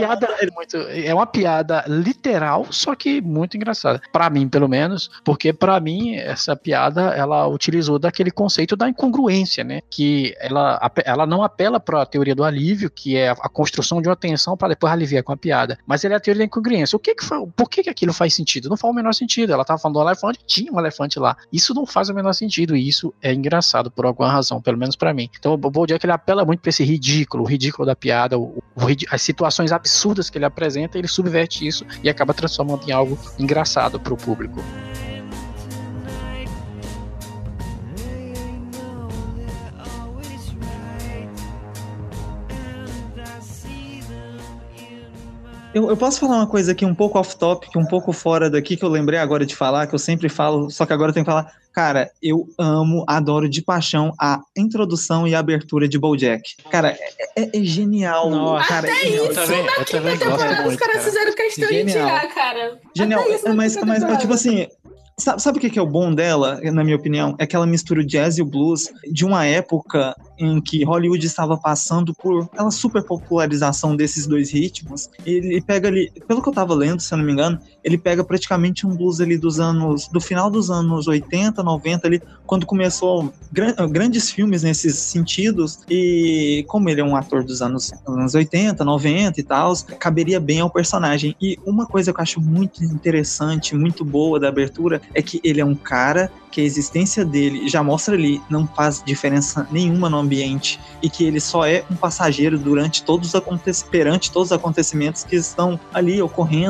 é uma piada literal, só que muito engraçada. Pra mim, pelo menos, porque pra mim, essa piada, ela utilizou daquele conceito da incongruência, né? Que ela não apela pra teoria do alívio, que é a construção de uma tensão pra depois aliviar com a piada. Mas ele é a teoria da incongruência. Por que aquilo faz sentido? Não faz o menor sentido. Ela tava falando do elefante, tinha um elefante lá. Isso não faz o menor sentido, e isso é engraçado por alguma razão, pelo menos pra mim. Então o BoJack, ele apela muito pra esse ridículo, o ridículo da piada, as situações absurdas que ele apresenta, ele subverte isso e acaba transformando em algo engraçado pro público. Eu posso falar uma coisa aqui um pouco off-topic, um pouco fora daqui, que eu lembrei agora de falar, que eu sempre falo, só que agora eu tenho que falar. Cara, eu adoro de paixão a introdução e a abertura de BoJack. Cara, é genial. Nossa, cara, até isso, eu também gosto muito, os caras fizeram questão de tirar, cara. Genial, mas tipo assim... Sabe o que é o bom dela, na minha opinião? É que ela mistura o jazz e o blues de uma época em que Hollywood estava passando por aquela super popularização desses dois ritmos. Ele pega ali, pelo que eu tava lendo, se eu não me engano, ele pega praticamente um blues ali do final dos anos 80, 90, ali, quando começou grandes filmes nesses sentidos, e como ele é um ator dos anos 80, 90 e tal, caberia bem ao personagem. E uma coisa que eu acho muito interessante, muito boa da abertura, é que ele é um cara que a existência dele já mostra ali, não faz diferença nenhuma no ambiente, e que ele só é um passageiro perante todos os acontecimentos que estão ali ocorrendo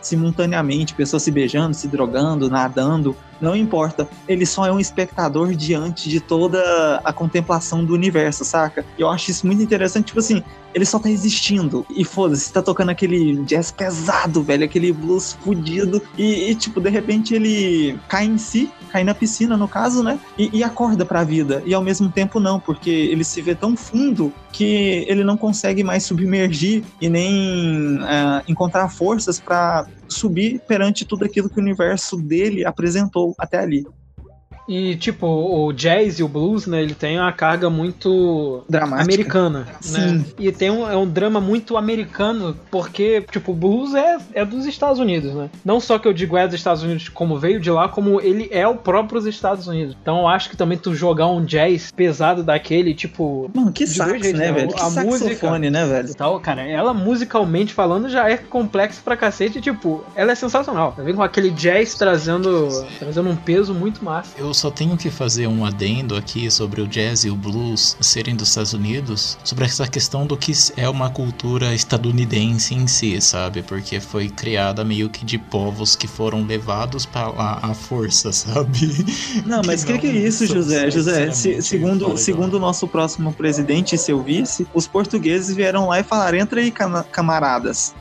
simultaneamente, pessoas se beijando, se drogando, nadando, não importa. Ele só é um espectador diante de toda a contemplação do universo, saca? E eu acho isso muito interessante, tipo assim, ele só tá existindo. E foda-se, tá tocando aquele jazz pesado, velho, aquele blues fudido. E tipo, de repente ele cai em si, cai na piscina, no caso, né? E acorda pra vida. E ao mesmo tempo não, porque ele se vê tão fundo que ele não consegue mais submergir e nem encontrar forças pra subir perante tudo aquilo que o universo dele apresentou até ali. E, tipo, o jazz e o blues, né, ele tem uma carga muito dramática, americana, sim, né? E tem um drama muito americano, porque, tipo, o blues é dos Estados Unidos, né? Não só que eu digo dos Estados Unidos como veio de lá, como ele é o próprio dos Estados Unidos. Então eu acho que também tu jogar um jazz pesado daquele, tipo... Mano, que sax, jeito, né, velho? A que saxofone, música, né, velho? e tal, cara, ela musicalmente falando já é complexa pra cacete, tipo, ela é sensacional. Vem com aquele jazz trazendo um peso muito massa. Eu só tenho que fazer um adendo aqui sobre o jazz e o blues serem dos Estados Unidos, sobre essa questão do que é uma cultura estadunidense em si, sabe? Porque foi criada meio que de povos que foram levados para lá à força, sabe? Não, mas que é isso, José? José, segundo o nosso próximo presidente e seu vice, os portugueses vieram lá e falaram, entra aí, camaradas.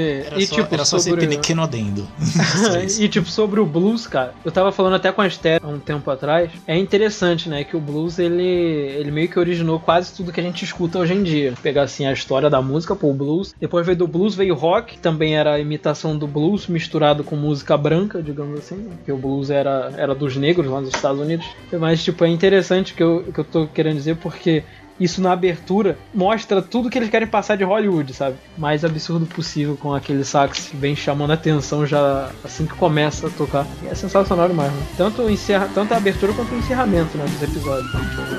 Era só ser pequeno adendo. E tipo, sobre o blues, cara, eu tava falando até com a Esther há um tempo atrás, é interessante, né, que o blues, ele meio que originou quase tudo que a gente escuta hoje em dia. Pegar, assim, a história da música, pô, o blues. Depois veio do blues, veio o rock, que também era a imitação do blues misturado com música branca, digamos assim, porque o blues era dos negros lá nos Estados Unidos. Mas, tipo, é interessante que eu tô querendo dizer, porque isso na abertura mostra tudo que eles querem passar de Hollywood, sabe? Mais absurdo possível, com aquele sax bem chamando a atenção já assim que começa a tocar. E é sensacional demais, né? Tanto a abertura quanto o encerramento, né, dos episódios.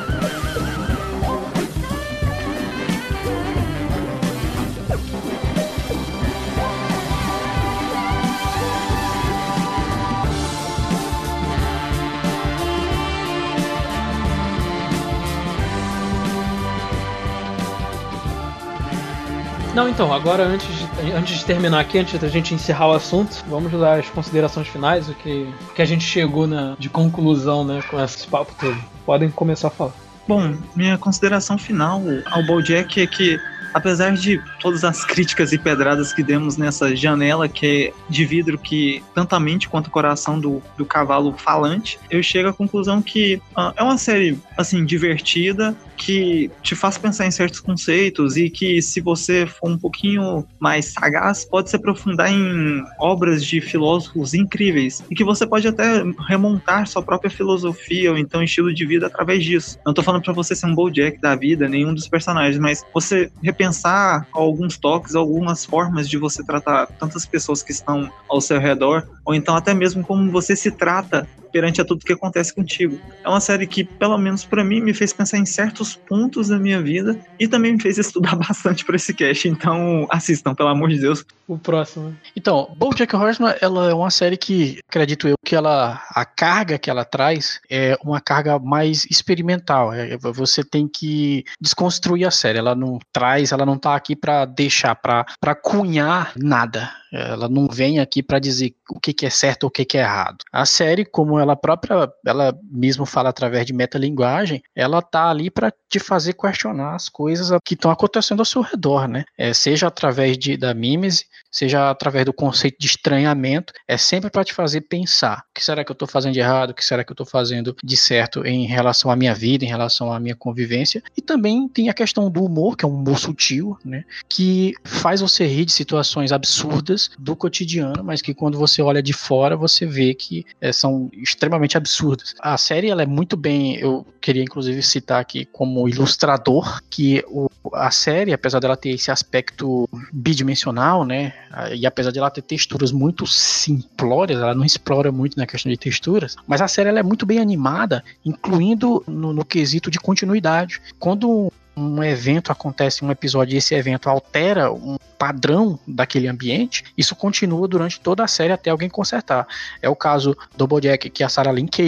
Não, então, agora antes de terminar aqui, antes da gente encerrar o assunto, vamos dar as considerações finais, o que a gente chegou de conclusão, né, com esse papo todo. Podem começar a falar. Bom, minha consideração final ao BoJack é que, apesar de todas as críticas e pedradas que demos nessa janela que é de vidro que tanto a mente quanto o coração do cavalo falante, eu chego à conclusão que é uma série, assim, divertida, que te faz pensar em certos conceitos e que, se você for um pouquinho mais sagaz, pode se aprofundar em obras de filósofos incríveis e que você pode até remontar sua própria filosofia ou então estilo de vida através disso. Não tô falando pra você ser um BoJack da vida, nenhum dos personagens, mas você repensar alguns toques, algumas formas de você tratar tantas pessoas que estão ao seu redor, ou então até mesmo como você se trata perante a tudo que acontece contigo. É uma série que, pelo menos pra mim, me fez pensar em certos pontos da minha vida e também me fez estudar bastante pra esse cast, então assistam, pelo amor de Deus. O próximo. Então, BoJack Horseman, ela é uma série que, acredito eu, que a carga que ela traz é uma carga mais experimental. Você tem que desconstruir a série. Ela não tá aqui pra deixar, pra cunhar nada. Ela não vem aqui pra dizer o que é certo ou o que é errado. A série, como ela mesmo fala através de metalinguagem, ela tá ali pra te fazer questionar as coisas que estão acontecendo ao seu redor, né? Seja através da mímese, seja através do conceito de estranhamento, é sempre para te fazer pensar: o que será que eu estou fazendo de errado, o que será que eu estou fazendo de certo em relação à minha vida, em relação à minha convivência. E também tem a questão do humor, que é um humor sutil, né, que faz você rir de situações absurdas do cotidiano, mas que quando você olha de fora, você vê que são extremamente absurdas. A série, ela é muito bem, eu queria inclusive citar aqui como ilustrador, que a série, apesar dela ter esse aspecto bidimensional, né, e apesar de ela ter texturas muito simplórias, ela não explora muito na questão de texturas, mas a série, ela é muito bem animada, incluindo no quesito de continuidade. Quando um evento acontece, um episódio, e esse evento altera um padrão daquele ambiente, isso continua durante toda a série até alguém consertar. É o caso do BoJack, que a Sarah Lynn queima,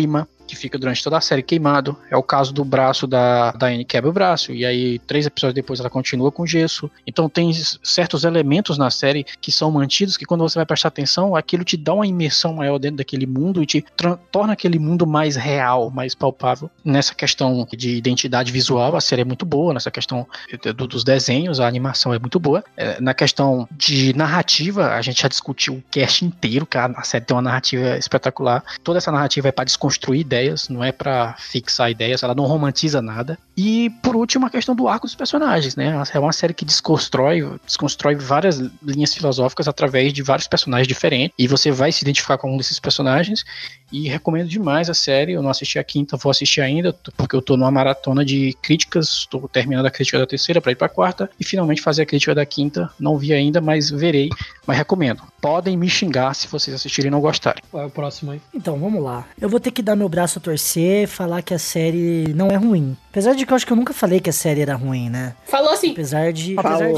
que fica durante toda a série queimado. É o caso do braço da Anne, quebra o braço, e aí 3 episódios depois ela continua com gesso. Então tem certos elementos na série que são mantidos, que quando você vai prestar atenção, aquilo te dá uma imersão maior dentro daquele mundo e te torna aquele mundo mais real, mais palpável. Nessa questão de identidade visual, a série é muito boa, nessa questão dos desenhos, a animação é muito boa. Na questão de narrativa, a gente já discutiu o cast inteiro, que a série tem uma narrativa espetacular. Toda essa narrativa é para desconstruir ideias, não é para fixar ideias, ela não romantiza nada. E, por último, a questão do arco dos personagens, né? É uma série que desconstrói várias linhas filosóficas através de vários personagens diferentes, e você vai se identificar com um desses personagens, e recomendo demais a série. Eu não assisti a quinta, vou assistir ainda, porque eu tô numa maratona de críticas, tô terminando a crítica da terceira para ir pra quarta, e finalmente fazer a crítica da quinta. Não vi ainda, mas verei, mas recomendo. Podem me xingar se vocês assistirem e não gostarem. Qual é o próximo aí? Então, vamos lá. Eu vou ter que dar meu braço a torcer, falar que a série não é ruim. Apesar de que eu acho que eu nunca falei que a série era ruim, né? Falou sim. Apesar de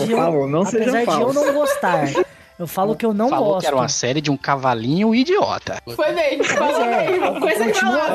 eu não gostar. Eu falo que eu não Falou gosto. que era uma série de um cavalinho idiota. Foi mesmo, falou mesmo. Coisa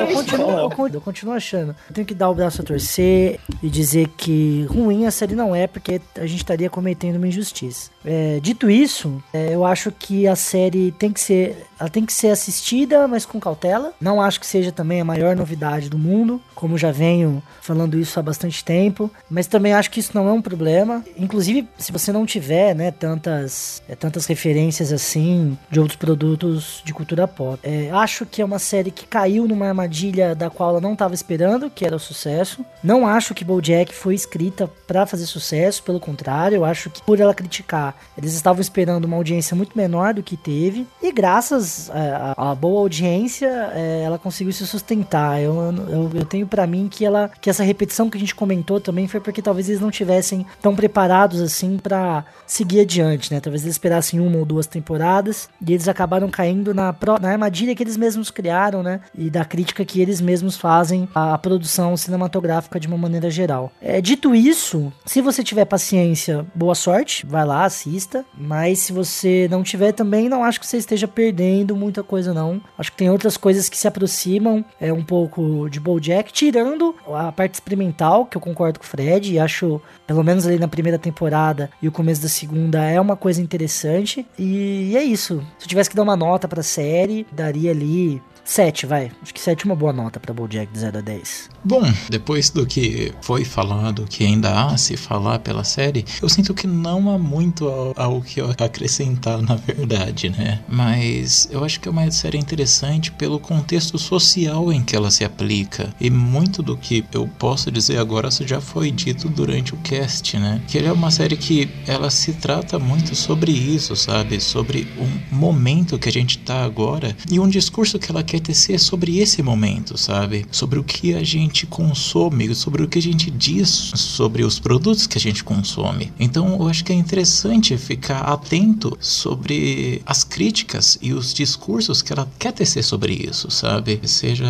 Eu continuo achando. Eu tenho que dar o braço a torcer e dizer que ruim a série não é, porque a gente estaria cometendo uma injustiça. Dito isso, eu acho que a série tem que ser assistida, mas com cautela. Não acho que seja também a maior novidade do mundo, como já venho falando isso há bastante tempo, mas também acho que isso não é um problema. Inclusive, se você não tiver, né, tantas referências assim de outros produtos de cultura pop. Acho que é uma série que caiu numa armadilha da qual ela não estava esperando, que era o sucesso. Não acho que BoJack foi escrita para fazer sucesso, pelo contrário, eu acho que por ela criticar, eles estavam esperando uma audiência muito menor do que teve, e graças à boa audiência, ela conseguiu se sustentar. Eu tenho pra mim que essa repetição que a gente comentou também foi porque talvez eles não tivessem tão preparados assim pra seguir adiante, né? Talvez eles esperassem 1 ou 2 temporadas, e eles acabaram caindo na armadilha que eles mesmos criaram, né? E da crítica que eles mesmos fazem à produção cinematográfica de uma maneira geral. Dito isso, se você tiver paciência, boa sorte, vai lá, assista, mas se você não tiver também, não acho que você esteja perdendo muita coisa não. Acho que tem outras coisas que se aproximam um pouco de BoJack, tirando a parte experimental, que eu concordo com o Fred, e acho, pelo menos ali na primeira temporada e o começo da segunda, é uma coisa interessante. E é isso. Se eu tivesse que dar uma nota pra série, daria ali 7, vai. Acho que 7 é uma boa nota pra BoJack de 0 a 10. Bom, depois do que foi falado, que ainda há se falar pela série, eu sinto que não há muito ao que acrescentar, na verdade, né? Mas eu acho que é uma série interessante pelo contexto social em que ela se aplica. E muito do que eu posso dizer agora já foi dito durante o cast, né? Que ele é uma série que ela se trata muito sobre isso, sabe? Sobre um momento que a gente tá agora e um discurso que ela quer tecer sobre esse momento, sabe? Sobre o que a gente consome, sobre o que a gente diz sobre os produtos que a gente consome. Então eu acho que é interessante ficar atento sobre as críticas e os discursos que ela quer tecer sobre isso, sabe? Seja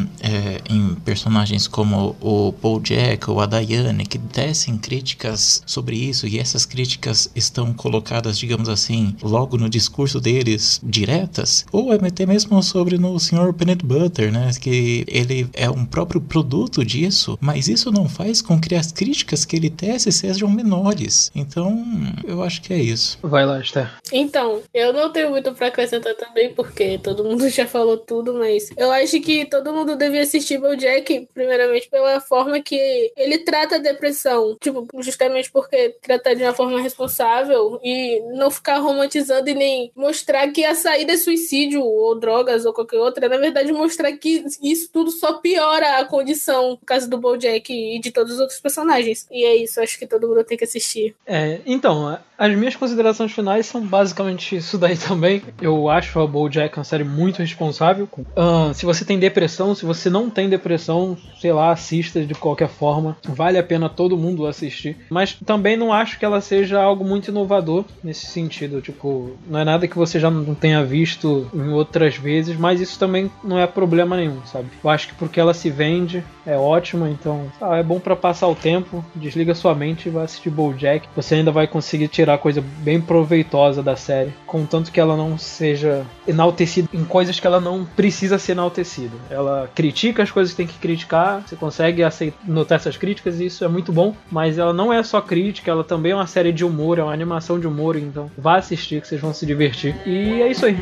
em personagens como o BoJack ou a Diane, que tecem críticas sobre isso, e essas críticas estão colocadas, digamos assim, logo no discurso deles, diretas, ou até mesmo sobre no Sr. Peanut Butter, né? Que ele é um próprio produto disso, mas isso não faz com que as críticas que ele tece sejam menores. Então, eu acho que é isso. Vai lá, Esther. Então, eu não tenho muito pra acrescentar também, porque todo mundo já falou tudo, mas eu acho que todo mundo devia assistir BoJack, primeiramente pela forma que ele trata a depressão, tipo, justamente porque trata de uma forma responsável e não ficar romantizando e nem mostrar que a saída é suicídio ou drogas ou qualquer outra, na verdade mostrar que isso tudo só piora a condição, no caso do BoJack e de todos os outros personagens. E é isso, acho que todo mundo tem que assistir. Então, as minhas considerações finais são basicamente isso daí também. Eu acho a BoJack uma série muito responsável. Se você tem depressão, se você não tem depressão, sei lá, assista de qualquer forma. Vale a pena todo mundo assistir. Mas também não acho que ela seja algo muito inovador nesse sentido. Tipo, não é nada que você já não tenha visto em outras vezes, mas isso também também não é problema nenhum, sabe? Eu acho que porque ela se vende, é ótima, então é bom pra passar o tempo, desliga sua mente e vai assistir BoJack. Você ainda vai conseguir tirar coisa bem proveitosa da série, contanto que ela não seja enaltecida em coisas que ela não precisa ser enaltecida. Ela critica as coisas que tem que criticar, você consegue notar essas críticas e isso é muito bom, mas ela não é só crítica, ela também é uma série de humor, é uma animação de humor, então vá assistir que vocês vão se divertir. E é isso aí.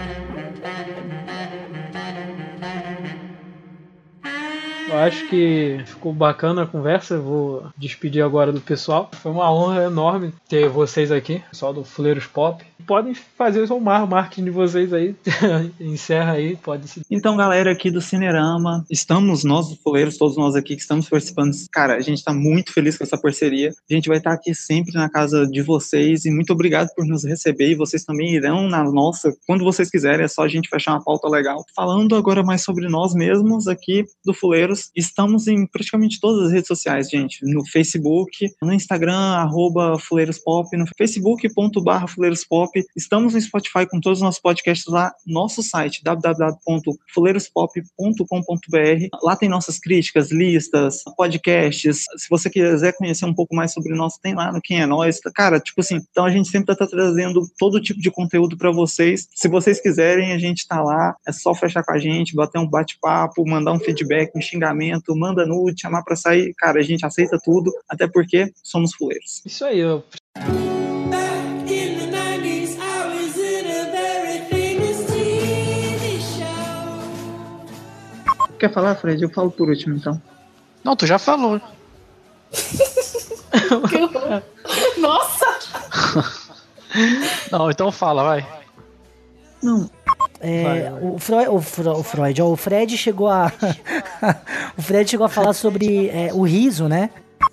Eu acho que ficou bacana a conversa. Eu vou despedir agora do pessoal. Foi uma honra enorme ter vocês aqui, pessoal do Fuleiros Pop. Podem fazer o marketing de vocês aí. Encerra aí, pode se... Então, galera aqui do Cinerama, estamos nós, os Fuleiros, todos nós aqui que estamos participando. Cara, a gente tá muito feliz com essa parceria. A gente vai estar aqui sempre na casa de vocês e muito obrigado por nos receber. E vocês também irão na nossa, quando vocês quiserem. É só a gente fechar uma pauta legal. Falando agora mais sobre nós mesmos aqui do Fuleiros, estamos em praticamente todas as redes sociais, gente. No Facebook, no Instagram, @FuleirosPop, no facebook.com/FuleirosPop. Estamos no Spotify com todos os nossos podcasts lá. Nosso site, www.fuleirospop.com.br. Lá tem nossas críticas, listas, podcasts. Se você quiser conhecer um pouco mais sobre nós, tem lá no Quem é Nós. Cara, tipo assim, então a gente sempre tá trazendo todo tipo de conteúdo pra vocês. Se vocês quiserem, a gente tá lá. É só fechar com a gente, bater um bate-papo, mandar um feedback, um xingamento, manda nude, chamar pra sair. Cara, a gente aceita tudo, até porque somos fuleiros. Isso aí, Quer falar, Fred? Eu falo por último, então. Não, tu já falou. Nossa! Não, então fala, vai. Não. O Fred chegou a o Fred chegou a falar sobre o riso, né?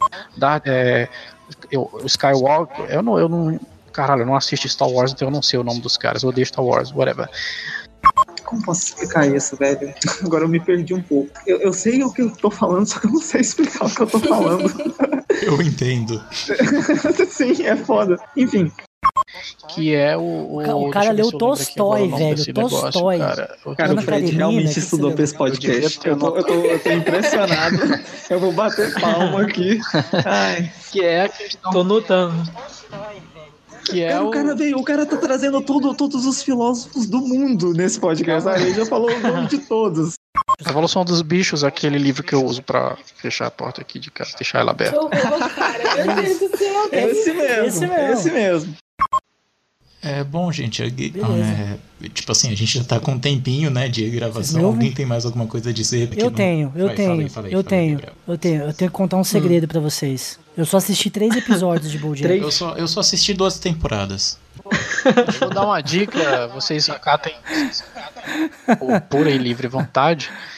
O Skywalker, eu não, caralho, eu não assisto Star Wars, então eu não sei o nome dos caras. Eu odeio Star Wars, whatever. Como posso explicar isso, velho? Agora eu me perdi um pouco. Eu sei o que eu tô falando, só que eu não sei explicar o que eu tô falando. Eu entendo. Sim, é foda. Enfim. Que é o cara leu Tolstói, velho. Tolstói. Cara, o Fred realmente estudou pra esse podcast. Eu tô impressionado. Eu vou bater palma aqui. Ai. Que é a questão... Tô notando. Que é o cara tá trazendo todos os filósofos do mundo nesse podcast. Ele já falou o nome de todos. A Evolução dos Bichos, aquele livro que eu uso pra fechar a porta aqui de casa, deixar ela aberta. Meu Deus do céu. Esse mesmo. Bom, gente, tipo assim, a gente já tá com um tempinho, né, de gravação. Alguém tem mais alguma coisa a dizer? Eu tenho que contar um segredo pra vocês. Eu só assisti 3 episódios de BoJack. Eu só assisti 2 temporadas. Vou dar uma dica, vocês acatem por pura e livre vontade.